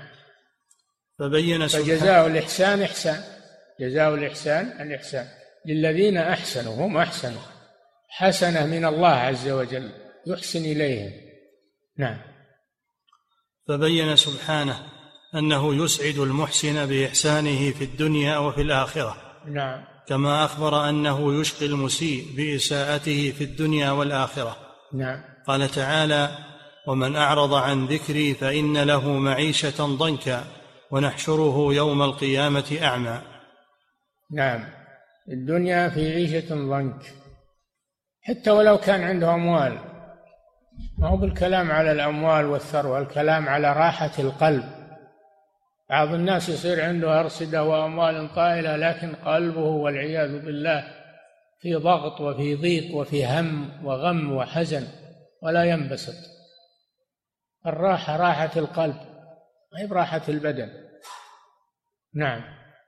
فجزاء الإحسان إحسان، جزاء الإحسان الإحسان للذين أحسنوا، هم أحسنوا حسنة من الله عز وجل يحسن إليهم. نعم. فبين سبحانه أنه يسعد المحسن بإحسانه في الدنيا وفي الآخرة. نعم. كما أخبر أنه يشقي المسيء بإساءته في الدنيا والآخرة. نعم. قال تعالى: ومن أعرض عن ذكري فإن له معيشة ضنكا ونحشره يوم القيامة أعمى. نعم، الدنيا في عيشة ضنك، حتى ولو كان عنده أموال. ما هو بالكلام على الأموال والثروة، الكلام على راحة القلب. بعض الناس يصير عنده أرصدة وأموال طائلة، لكن قلبه والعياذ بالله في ضغط وفي ضيق وفي هم وغم وحزن ولا ينبسط. الراحة راحة القلب، ما هي براحة البدن. نعم.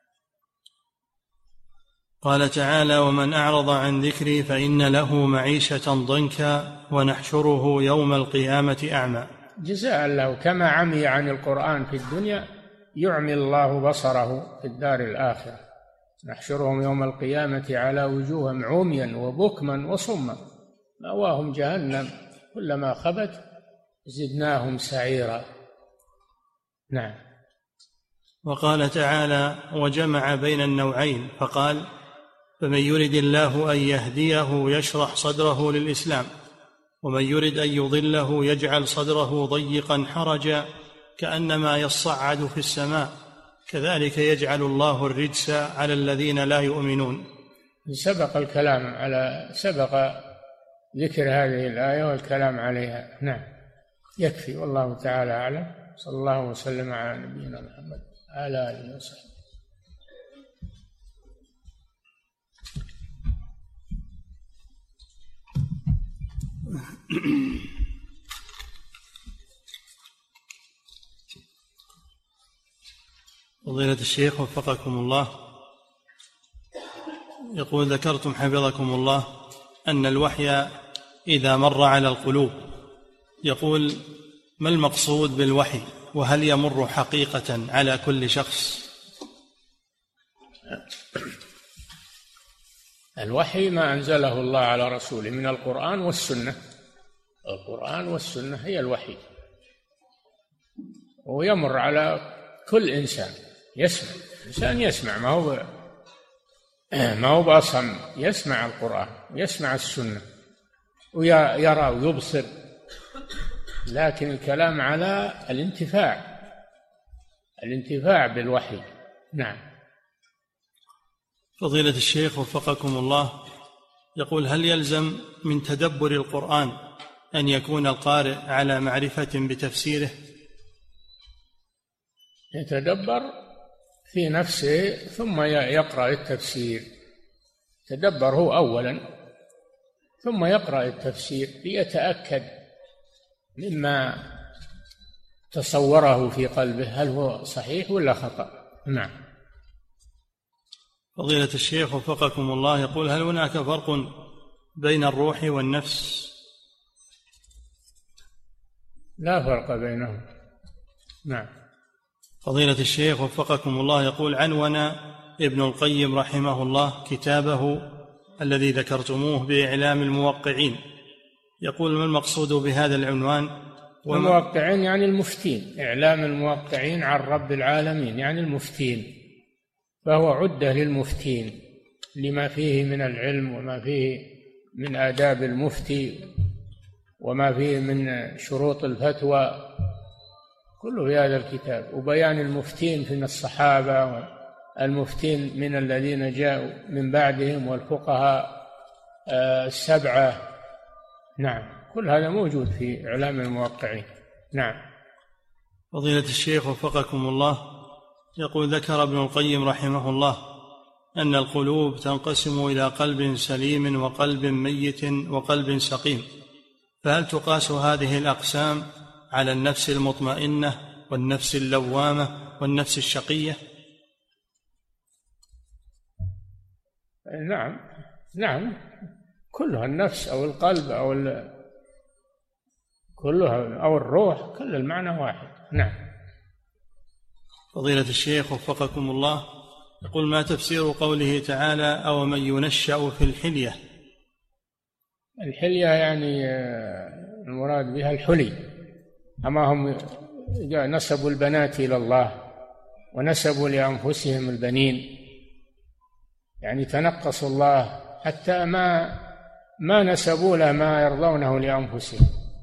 قال تعالى: ومن أعرض عن ذكري فإن له معيشة ضنكا ونحشره يوم القيامة أعمى. جزاء له، كما عمي عن القرآن في الدنيا يعمي الله بصره في الدار الآخرة. نحشرهم يوم القيامة على وجوههم عميا وبكما وصما مأواهم جهنم كلما خبت زدناهم سعيرا. نعم. وقال تعالى: وجمع بين النوعين فقال: فمن يرد الله أن يهديه يشرح صدره للإسلام، ومن يرد أن يضله يجعل صدره ضيقا حرجا كأنما يصعد في السماء، كذلك يجعل الله الرجس على الذين لا يؤمنون. سبق الكلام على ذكر هذه الآية والكلام عليها. نعم، يكفي، والله تعالى أعلم. صلى الله وسلم على نبينا محمد وعلى آله وصحبه. فضيلة الشيخ وفقكم الله، يقول: ذكرتم حفظكم الله أن الوحي إذا مر على القلوب، يقول: ما المقصود بالوحي، وهل يمر حقيقة على كل شخص؟ الوحي ما أنزله الله على رسوله من القرآن والسنة. القرآن والسنة هي الوحي، ويمر على كل إنسان يسمع. إنسان يسمع، ما هو بأصم، يسمع القرآن، يسمع السنة، ويرى ويبصر، لكن الكلام على الانتفاع بالوحي. نعم. فضيلة الشيخ وفقكم الله، يقول: هل يلزم من تدبر القرآن أن يكون القارئ على معرفة بتفسيره؟ يتدبر في نفسه ثم يقرأ التفسير. تدبر هو أولا ثم يقرأ التفسير ليتأكد مما تصوره في قلبه هل هو صحيح ولا خطأ. نعم. فضيلة الشيخ وفقكم الله، يقول: هل هناك فرق بين الروح والنفس؟ لا فرق بينهم. نعم. فضيلة الشيخ وفقكم الله، يقول: عنون ابن القيم رحمه الله كتابه الذي ذكرتموه بإعلام الموقعين، يقول: ما المقصود بهذا العنوان؟ الموقعين يعني المفتين، إعلام الموقعين عن رب العالمين يعني المفتين، فهو عدة للمفتين لما فيه من العلم وما فيه من آداب المفتي وما فيه من شروط الفتوى، كله في هذا الكتاب، وبيان المفتين من الصحابة والمفتين من الذين جاءوا من بعدهم والفقهاء السبعة. نعم، كل هذا موجود في إعلام الموقعين. نعم. فضيلة الشيخ وفقكم الله، يقول: ذكر ابن القيم رحمه الله أن القلوب تنقسم إلى قلب سليم وقلب ميت وقلب سقيم، فهل تقاس هذه الأقسام على النفس المطمئنة والنفس اللوامة والنفس الشقية؟ نعم، كلها النفس أو القلب كلها أو الروح، كل المعنى واحد. نعم. فضيلة الشيخ وفقكم الله، يقول: ما تفسير قوله تعالى: أو من ينشأ في الحلية؟ الحلية يعني المراد بها الحلي، أما هم نسبوا البنات إلى الله ونسبوا لأنفسهم البنين، يعني تنقصوا الله حتى ما نسبوا له ما يرضونه لأنفسهم،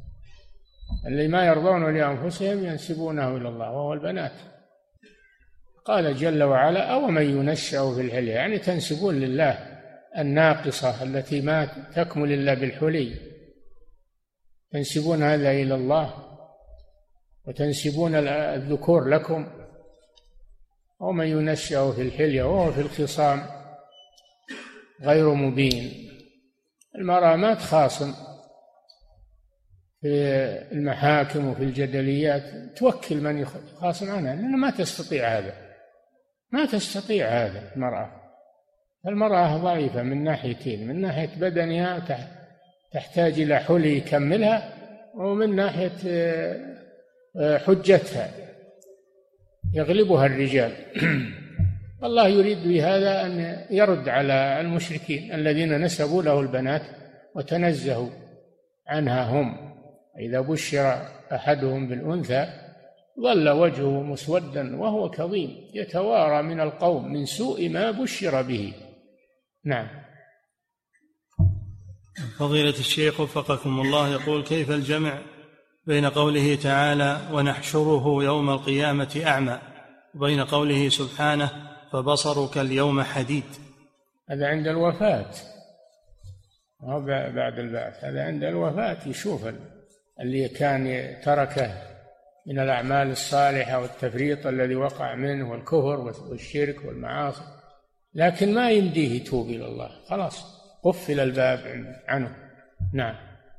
اللي ما يرضون لأنفسهم ينسبونه إلى الله وهو البنات. قال جل وعلا: أو من ينشأ في الحلية، يعني تنسبون لله الناقصة التي ما تكمل إلا بالحلي، تنسبون هذا إلى الله وتنسبون الذكور لكم. ومن ينشأ في الحلية وهو في الخصام غير مبين. المرأة ما تخاصم في المحاكم وفي الجدليات، توكل من يخاصم عنها، لأنها ما تستطيع هذا، ما تستطيع هذا المرأة ضعيفة من ناحيتين: من ناحية بدنها تحتاج إلى حلي يكملها، ومن ناحية حجتها يغلبها الرجال. الله يريد بهذا أن يرد على المشركين الذين نسبوا له البنات وتنزهوا عنها هم. إذا بشر أحدهم بالأنثى ظل وجهه مسودا وهو كظيم يتوارى من القوم من سوء ما بشر به. نعم. فضيلة الشيخ وفقكم الله يقول: كيف الجمع بين قوله تعالى: ونحشره يوم القيامة أعمى، وبين قوله سبحانه: فبصرك اليوم حديد؟ هذا عند الوفاة، أو بعد البعث. هذا عند الوفاة يشوف اللي كان تركه من الأعمال الصالحة والتفريط الذي وقع منه والكفر والشرك والمعاصي، لكن ما يمديه يتوب إلى الله، خلاص قفل الباب عنه. نعم.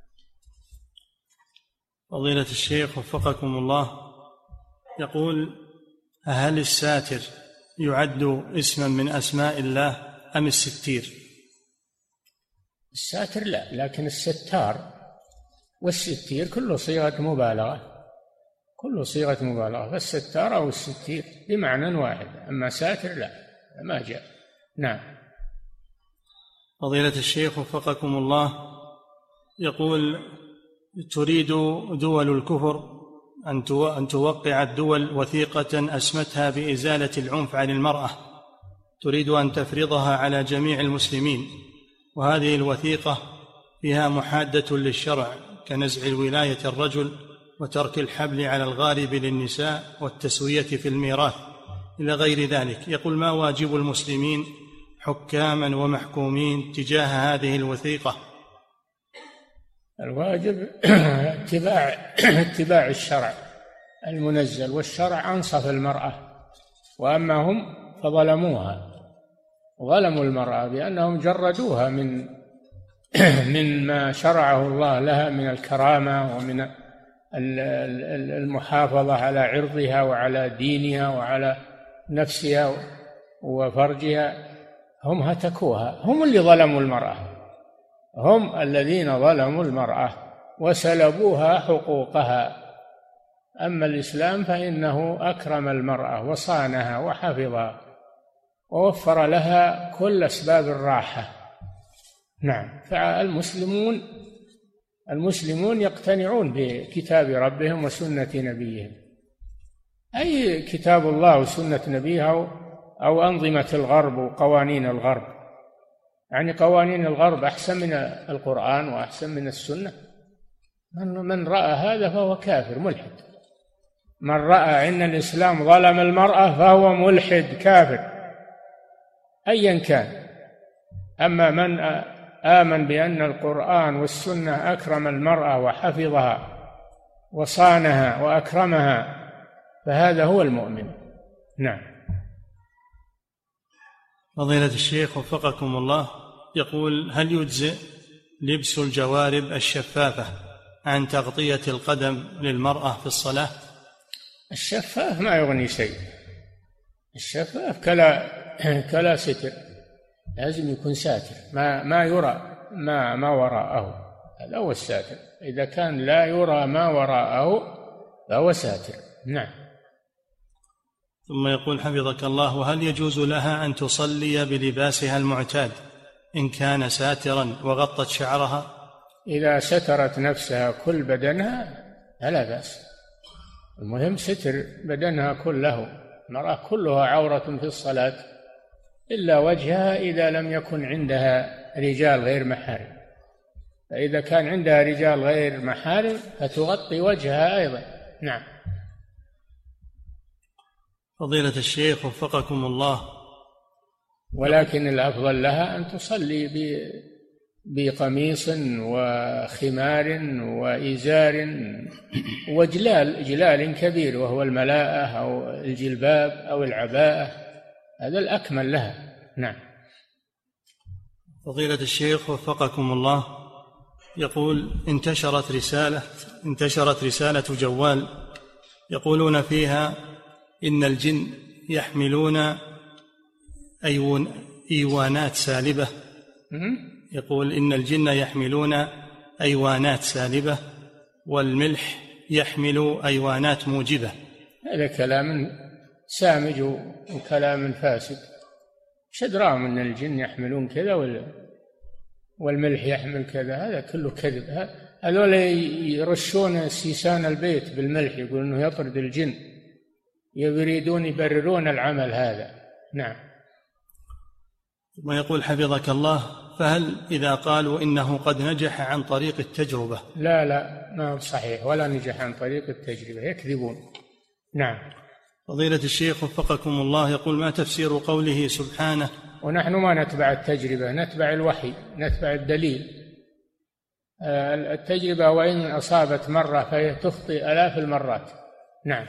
فضيلة الشيخ وفقكم الله يقول: هل الساتر يعد اسما من أسماء الله أم الستير؟ الساتر لا، لكن الستار والستير كله صيغة مبالغة، كله صيغة مبالغة، فالستار أو الستير بمعنى واحد، أما ساتر لا، ما جاء. نعم. فضيلة الشيخ وفقكم الله يقول: تريد دول الكفر أن توقع الدول وثيقة أسمتها بإزالة العنف عن المرأة، تريد أن تفرضها على جميع المسلمين، وهذه الوثيقة فيها محادة للشرع كنزع الولاية الرجل وترك الحبل على الغارب للنساء والتسوية في الميراث إلى غير ذلك. يقول: ما واجب المسلمين حكاما ومحكومين تجاه هذه الوثيقة؟ الواجب اتباع الشرع المنزل، والشرع أنصف المرأة، وأما هم فظلموها وظلموا المرأة بأنهم جردوها من ما شرعه الله لها من الكرامة ومن المحافظة على عرضها وعلى دينها وعلى نفسها وفرجها. هم هتكوها، هم اللي ظلموا المرأة، هم الذين ظلموا المرأة وسلبوها حقوقها. أما الإسلام فإنه أكرم المرأة وصانها وحفظها ووفر لها كل أسباب الراحة. نعم. فالمسلمون يقتنعون بكتاب ربهم وسنة نبيهم، أي كتاب الله وسنة نبيه أو أنظمة الغرب وقوانين الغرب. يعني قوانين الغرب أحسن من القرآن وأحسن من السنة. من رأى هذا فهو كافر ملحد. من رأى أن الإسلام ظلم المرأة فهو ملحد كافر أيا كان. أما من آمن بأن القرآن والسنة أكرم المرأة وحفظها وصانها وأكرمها فهذا هو المؤمن. نعم. فضيلة الشيخ وفقكم الله يقول: هل يجزئ لبس الجوارب الشفافة عن تغطية القدم للمرأة في الصلاة؟ الشفاف ما يغني شيء، الشفاف كلا ستر، لازم يكون ساتر ما يرى ما وراءه، هذا هو الساتر. إذا كان لا يرى ما وراءه فهو ساتر. نعم. ثم يقول حفظك الله: وهل يجوز لها أن تصلي بلباسها المعتاد إن كان ساترا وغطت شعرها؟ إذا سترت نفسها كل بدنها فلا بأس، المهم ستر بدنها كله. المرأة كلها عورة في الصلاة إلا وجهها إذا لم يكن عندها رجال غير محارم، فإذا كان عندها رجال غير محارم فتغطي وجهها أيضا. نعم. فضيلة الشيخ وفقكم الله، ولكن الأفضل لها أن تصلي بقميص وخمار وإزار وجلال كبير، وهو الملاءة أو الجلباب أو العباءة، هذا الأكمل لها. نعم. فضيلة الشيخ وفقكم الله، يقول انتشرت رسالة جوال يقولون فيها إن الجن يحملون أيوانات سالبة. يقول إن الجن يحملون أيوانات سالبة والملح يحمل أيوانات موجبة. هذا كلام سامج وكلام فاسد. ايش أدراهم أن الجن يحملون كذا والملح يحمل كذا؟ هذا كله كذب. هذول يرشون سيسان البيت بالملح، يقولون أنه يطرد الجن، يريدون يبررون العمل هذا. نعم. ثم يقول حفظك الله، فهل إذا قالوا إنه قد نجح عن طريق التجربة؟ لا ما صحيح، ولا نجح عن طريق التجربة، يكذبون. نعم. فضيلة الشيخ وفقكم الله، يقول ما تفسير قوله سبحانه ونحن ما نتبع التجربة، نتبع الوحي، نتبع الدليل. التجربة وإن أصابت مرة فهي تخطئ آلاف المرات. نعم.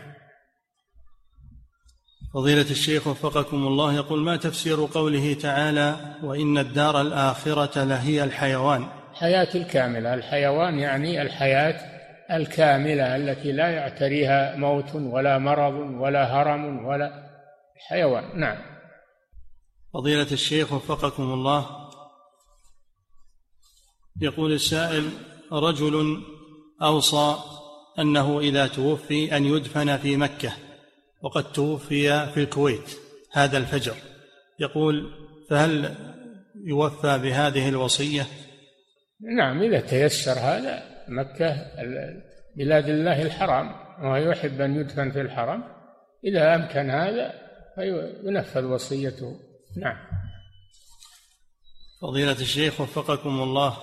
فضيلة الشيخ وفقكم الله، يقول ما تفسير قوله تعالى وإن الدار الآخرة لهي الحيوان؟ الحياة الكاملة. الحيوان يعني الحياة الكاملة التي لا يعتريها موت ولا مرض ولا هرم ولا حيوان. نعم. فضيلة الشيخ وفقكم الله، يقول السائل رجل أوصى أنه إذا توفي أن يدفن في مكة وقد توفي في الكويت هذا الفجر، يقول فهل يوفى بهذه الوصية؟ نعم، إذا تيسر هذا. مكة بلاد الله الحرام، ويحب أن يدفن في الحرم، إذا أمكن هذا فينفذ وصيته. نعم. فضيلة الشيخ وفقكم الله،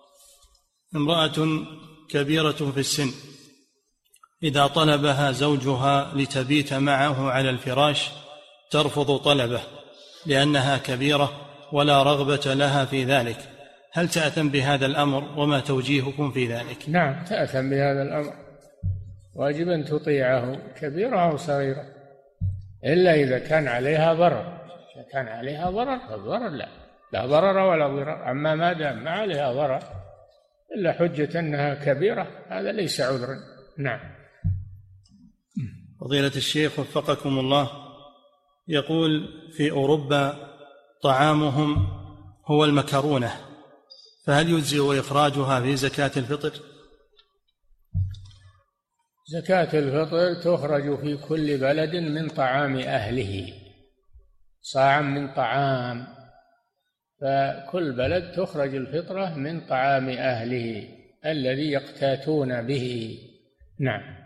امرأة كبيرة في السن إذا طلبها زوجها لتبيت معه على الفراش ترفض طلبه لأنها كبيرة ولا رغبة لها في ذلك، هل تأثم بهذا الأمر وما توجيهكم في ذلك؟ نعم، تأثم بهذا الأمر، واجب أن تطيعه كبيرة أو صغيرة، إلا إذا كان عليها ضرر. إذا كان عليها ضرر فالضرر لا ضرر ولا ضرر. أما ما دام ما عليها ضرر إلا حجة أنها كبيرة، هذا ليس عذرا. نعم. فضيلة الشيخ وفقكم الله، يقول في أوروبا طعامهم هو المكرونة، فهل يجزئ إخراجها في زكاة الفطر؟ زكاة الفطر تخرج في كل بلد من طعام أهله، صاعا من طعام، فكل بلد تخرج الفطرة من طعام أهله الذي يقتاتون به. نعم.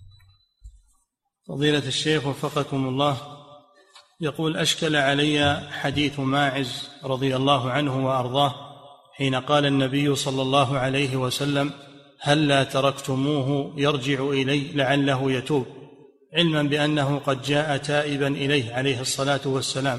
فضيلة الشيخ وفقكم الله، يقول أشكل علي حديث ماعز رضي الله عنه وأرضاه حين قال النبي صلى الله عليه وسلم هلا تركتموه يرجع إلي لعله يتوب، علما بأنه قد جاء تائبا إليه عليه الصلاة والسلام.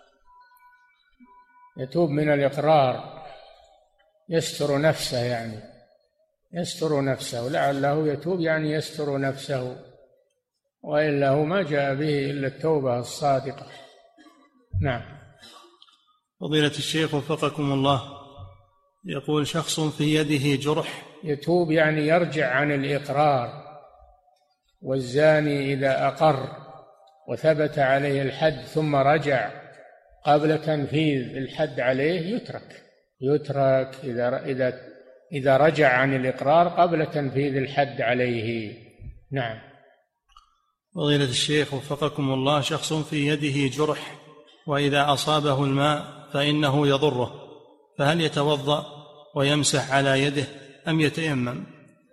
يتوب من الإقرار، يستر نفسه، يعني يستر نفسه، لعله يتوب يعني يستر نفسه، وإلا هو ما جاء به إلا التوبة الصادقة. نعم. فضيلة الشيخ وفقكم الله، يقول شخص في يده جرح. يتوب يعني يرجع عن الإقرار، والزاني إذا أقر وثبت عليه الحد ثم رجع قبل تنفيذ الحد عليه يترك إذا رجع عن الإقرار قبل تنفيذ الحد عليه. نعم. فضيلة الشيخ وفقكم الله، شخص في يده جرح وإذا أصابه الماء فإنه يضره، فهل يتوضأ ويمسح على يده أم يتيمم؟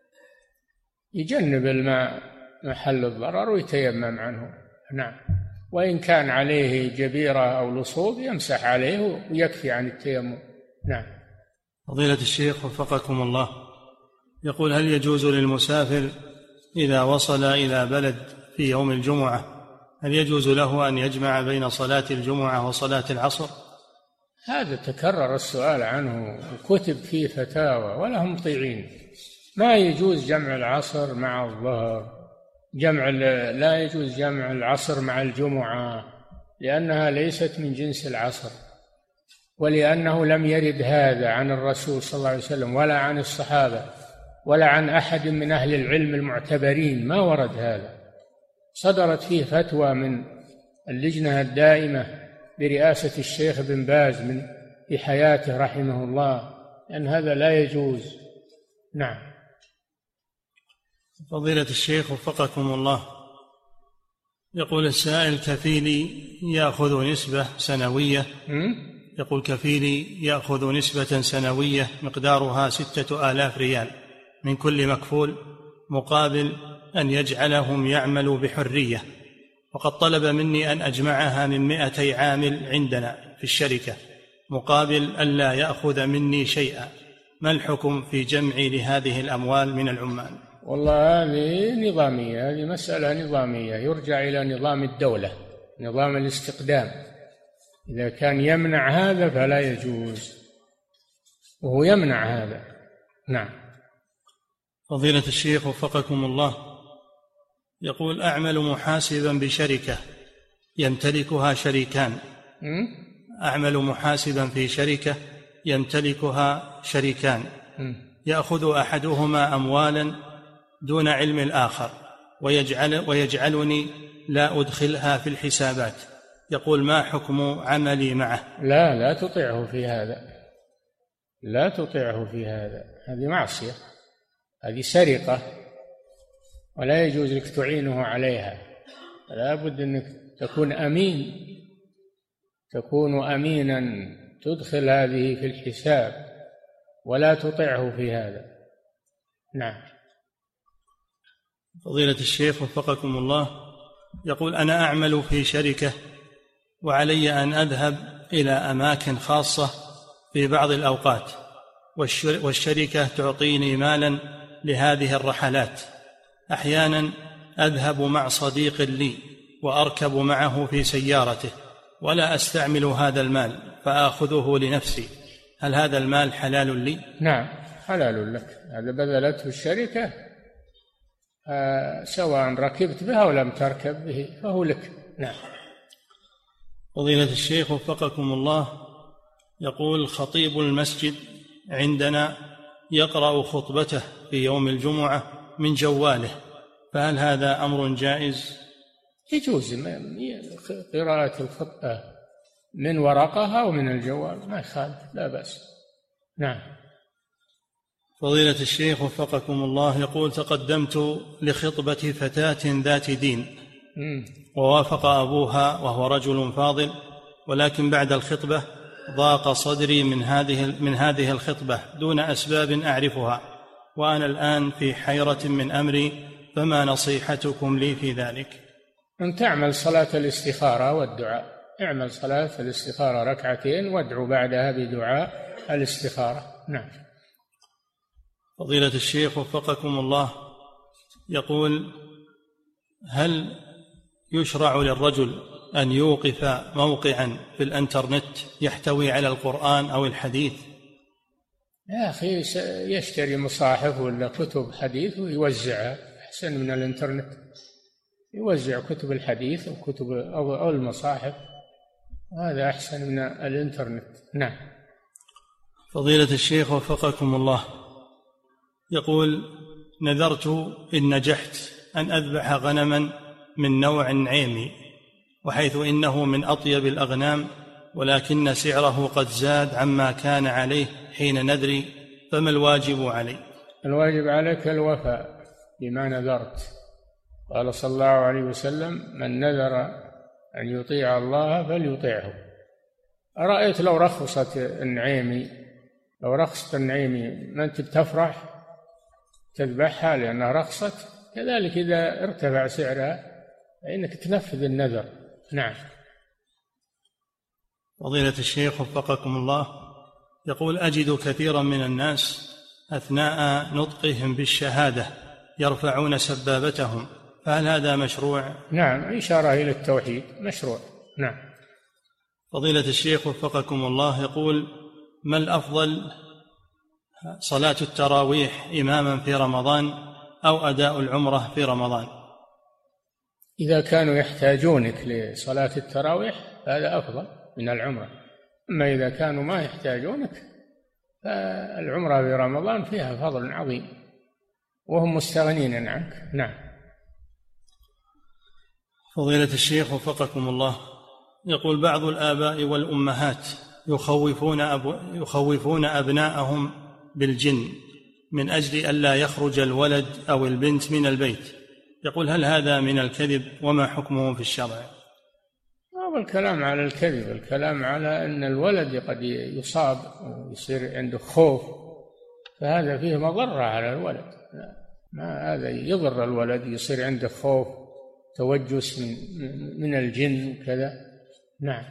يجنب الماء محل الضرر ويتيمم عنه. نعم. وإن كان عليه جبيرة أو لصوب يمسح عليه ويكفي عن التيمم. نعم. فضيلة الشيخ وفقكم الله، يقول: هل يجوز للمسافر إذا وصل إلى بلد في يوم الجمعة هل يجوز له أن يجمع بين صلاة الجمعة وصلاة العصر؟ هذا تكرر السؤال عنه وكتب فيه فتاوى ولا هم مطيعين. ما يجوز جمع العصر مع الظهر، لا يجوز جمع العصر مع الجمعة، لأنها ليست من جنس العصر، ولأنه لم يرد هذا عن الرسول صلى الله عليه وسلم ولا عن الصحابة ولا عن أحد من أهل العلم المعتبرين، ما ورد هذا. صدرت فيه فتوى من اللجنة الدائمة برئاسة الشيخ بن باز في حياته رحمه الله، أن هذا لا يجوز. نعم. فضيلة الشيخ وفقكم الله، يقول السائل: كفيلي يأخذ نسبة سنوية يقول كفيلي يأخذ نسبة سنوية مقدارها 6000 ريال من كل مكفول، مقابل أن يجعلهم يعملوا بحرية، وقد طلب مني أن أجمعها من 200 عامل عندنا في الشركة مقابل ألا يأخذ مني شيئا، ما الحكم في جمعي لهذه الأموال من العمال؟ والله هذه نظامية، هذه مسألة نظامية يرجع إلى نظام الدولة، نظام الاستقدام. إذا كان يمنع هذا فلا يجوز، وهو يمنع هذا. نعم. فضيلة الشيخ وفقكم الله، يقول: أعمل محاسبا بشركة يمتلكها شريكان. أعمل محاسبا في شركة يمتلكها شريكان، يأخذ أحدهما أموالا دون علم الآخر ويجعلني لا أدخلها في الحسابات، يقول: ما حكم عملي معه؟ لا تطيعه في هذا، لا تطيعه في هذا، هذه معصية، هذه سرقة، ولا يجوز لك تعينه عليها. لا بد أنك تكون أمين، تكون أمينا تدخل هذه في الحساب ولا تطيعه في هذا. نعم. فضيلة الشيخ وفقكم الله، يقول: أنا أعمل في شركة وعلي أن أذهب إلى أماكن خاصة في بعض الأوقات، والشركة تعطيني مالا لهذه الرحلات. أحيانا أذهب مع صديق لي وأركب معه في سيارته ولا أستعمل هذا المال فآخذه لنفسي، هل هذا المال حلال لي؟ نعم حلال لك، هذا بذلته الشركة، سواء ركبت بها أو لم تركب به فهو لك. نعم. فضيلة الشيخ وفقكم الله، يقول: خطيب المسجد عندنا يقرأ خطبته في يوم الجمعة من جواله، فهل هذا أمر جائز؟ يجوز قراءة الخطبة من ورقها أو من الجوال، ما يخالف، لا بأس. نعم. فضيلة الشيخ وفقكم الله، يقول: تقدمت لخطبة فتاة ذات دين ووافق أبوها وهو رجل فاضل، ولكن بعد الخطبة ضاق صدري من هذه الخطبة دون أسباب أعرفها، وأنا الآن في حيرة من أمري، فما نصيحتكم لي في ذلك؟ أن تعمل صلاة الاستخارة والدعاء، اعمل صلاة الاستخارة ركعتين وادعو بعدها بدعاء الاستخارة. نعم. فضيلة الشيخ وفقكم الله، يقول: هل يشرع للرجل أن يوقف موقعا في الإنترنت يحتوي على القرآن أو الحديث؟ يا أخي يشتري مصاحف ولا كتب حديث ويوزعها، أحسن من الإنترنت، يوزع كتب الحديث أو المصاحف، هذا أحسن من الإنترنت. نعم. فضيلة الشيخ وفقكم الله، يقول: نذرت إن نجحت أن أذبح غنما من نوع نعيمي، وحيث إنه من أطيب الأغنام، ولكن سعره قد زاد عما كان عليه حين نذري، فما الواجب علي؟ الواجب عليك الوفاء بما نذرت. قال صلى الله عليه وسلم: من نذر أن يطيع الله فليطيعه. أرأيت لو رخصت النعيمي، ما أنت بتفرح تذبحها لأنها رخصت؟ كذلك إذا ارتفع سعرها فإنك تنفذ النذر. نعم. فضيلة الشيخ وفقكم الله، يقول: أجد كثيرا من الناس أثناء نطقهم بالشهادة يرفعون سبابتهم، فهل هذا مشروع؟ نعم، إشارة إلى التوحيد، مشروع. نعم. فضيلة الشيخ وفقكم الله، يقول: ما الأفضل، صلاة التراويح إماما في رمضان أو أداء العمرة في رمضان؟ إذا كانوا يحتاجونك لصلاة التراويح هذا أفضل من العمرة، أما إذا كانوا ما يحتاجونك فالعمرة في رمضان فيها فضل عظيم وهم مستغنين عنك. نعم. فضيلة الشيخ وفقكم الله، يقول: بعض الآباء والأمهات يخوفون أبناءهم بالجن من أجل ألا يخرج الولد أو البنت من البيت، يقول: هل هذا من الكذب وما حكمه في الشرع؟ الكلام على الكذب، الكلام على أن الولد قد يصاب ويصير عنده خوف، فهذا فيه مضرة على الولد، ما هذا يضر الولد، يصير عنده خوف، توجس من الجن وكذا. نعم.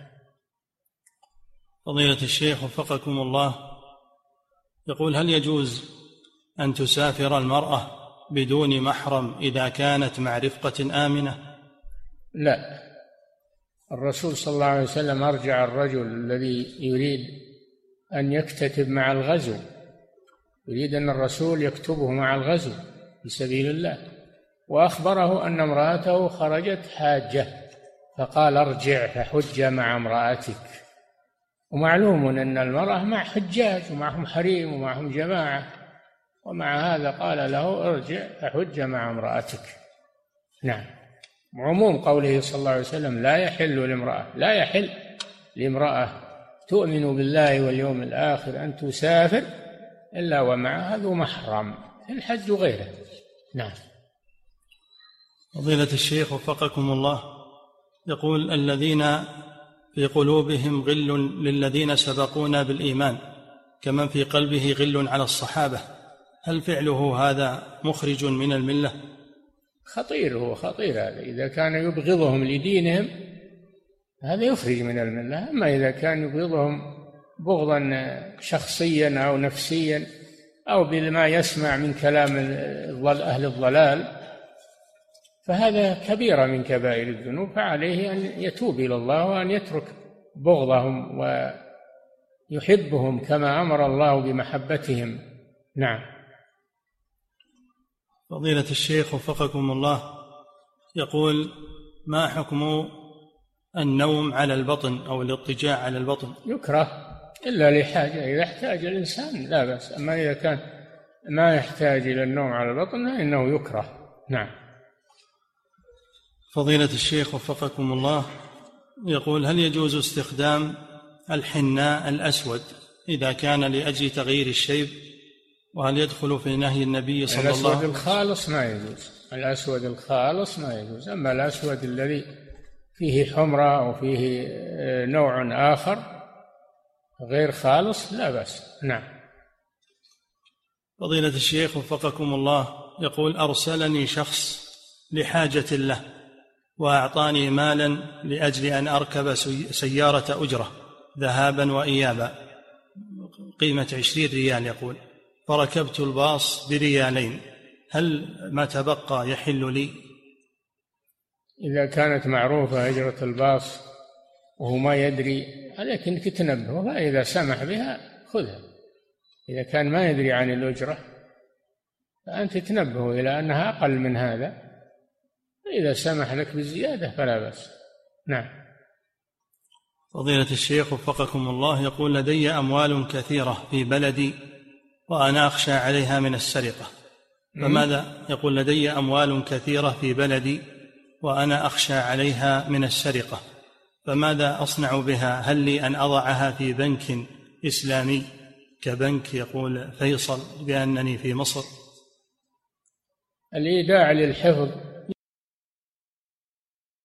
فضيلة الشيخ وفقكم الله، يقول: هل يجوز أن تسافر المرأة بدون محرم إذا كانت مع رفقة آمنة؟ لا، الرسول صلى الله عليه وسلم أرجع الرجل الذي يريد أن يكتتب مع الغزو، يريد أن الرسول يكتبه مع الغزو في سبيل الله، وأخبره أن امرأته خرجت حاجة فقال: ارجع فحج مع امرأتك. ومعلوم أن المرأة مع حجاج ومعهم حريم ومعهم جماعة، ومع هذا قال له: ارجع فحج مع امرأتك. نعم. عموم قوله صلى الله عليه وسلم: لا يحل لامرأة تؤمن بالله واليوم الآخر أن تسافر إلا ومعها ذو محرم في الحج وغيره. نعم. فضيلة الشيخ وفقكم الله، يقول: الذين في قلوبهم غل للذين سبقونا بالإيمان كمن في قلبه غل على الصحابة، هل فعله هذا مخرج من الملة؟ خطير، هو خطير هذا، إذا كان يبغضهم لدينهم هذا يخرج من الملة. أما إذا كان يبغضهم بغضا شخصيا أو نفسيا أو بما يسمع من كلام أهل الضلال فهذا كبيرة من كبائر الذنوب، فعليه أن يتوب إلى الله وأن يترك بغضهم ويحبهم كما أمر الله بمحبتهم. نعم. فضيلة الشيخ وفقكم الله، يقول: ما حكم النوم على البطن أو الاضطجاع على البطن؟ يكره إلا لحاجة، إذا احتاج الإنسان لا بأس، أما إذا كان ما يحتاج إلى النوم على البطن فإنه يكره. نعم. فضيلة الشيخ وفقكم الله، يقول: هل يجوز استخدام الحناء الأسود إذا كان لأجل تغيير الشيب، وهل يدخل في نهي النبي صلى الله عليه وسلم؟ الأسود الخالص ما يجوز، الأسود الخالص ما يجوز، أما الأسود الذي فيه حمرة أو فيه نوع آخر غير خالص لا بأس. نعم. فضيلة الشيخ وفقكم الله، يقول: أرسلني شخص لحاجة له وأعطاني مالا لأجل أن أركب سيارة أجرة ذهابا وإيابا قيمة 20 ريال، يقول: فركبت الباص بريالين، هل ما تبقى يحل لي؟ إذا كانت معروفة أجرة الباص وهو ما يدري عليك أنك تنبهه، فإذا سمح بها خذها. إذا كان ما يدري عن الأجرة فأنت تنبهه إلى أنها أقل من هذا، إذا سمح لك بالزيادة فلا بأس. نعم. فضيلة الشيخ وفقكم الله، يقول: لدي أموال كثيرة في بلدي وأنا أخشى عليها من السرقة، فماذا؟ يقول: لدي أموال كثيرة في بلدي وأنا أخشى عليها من السرقة، فماذا أصنع بها؟ هل لي أن أضعها في بنك إسلامي كبنك يقول فيصل بأنني في مصر؟ الإيداع للحفظ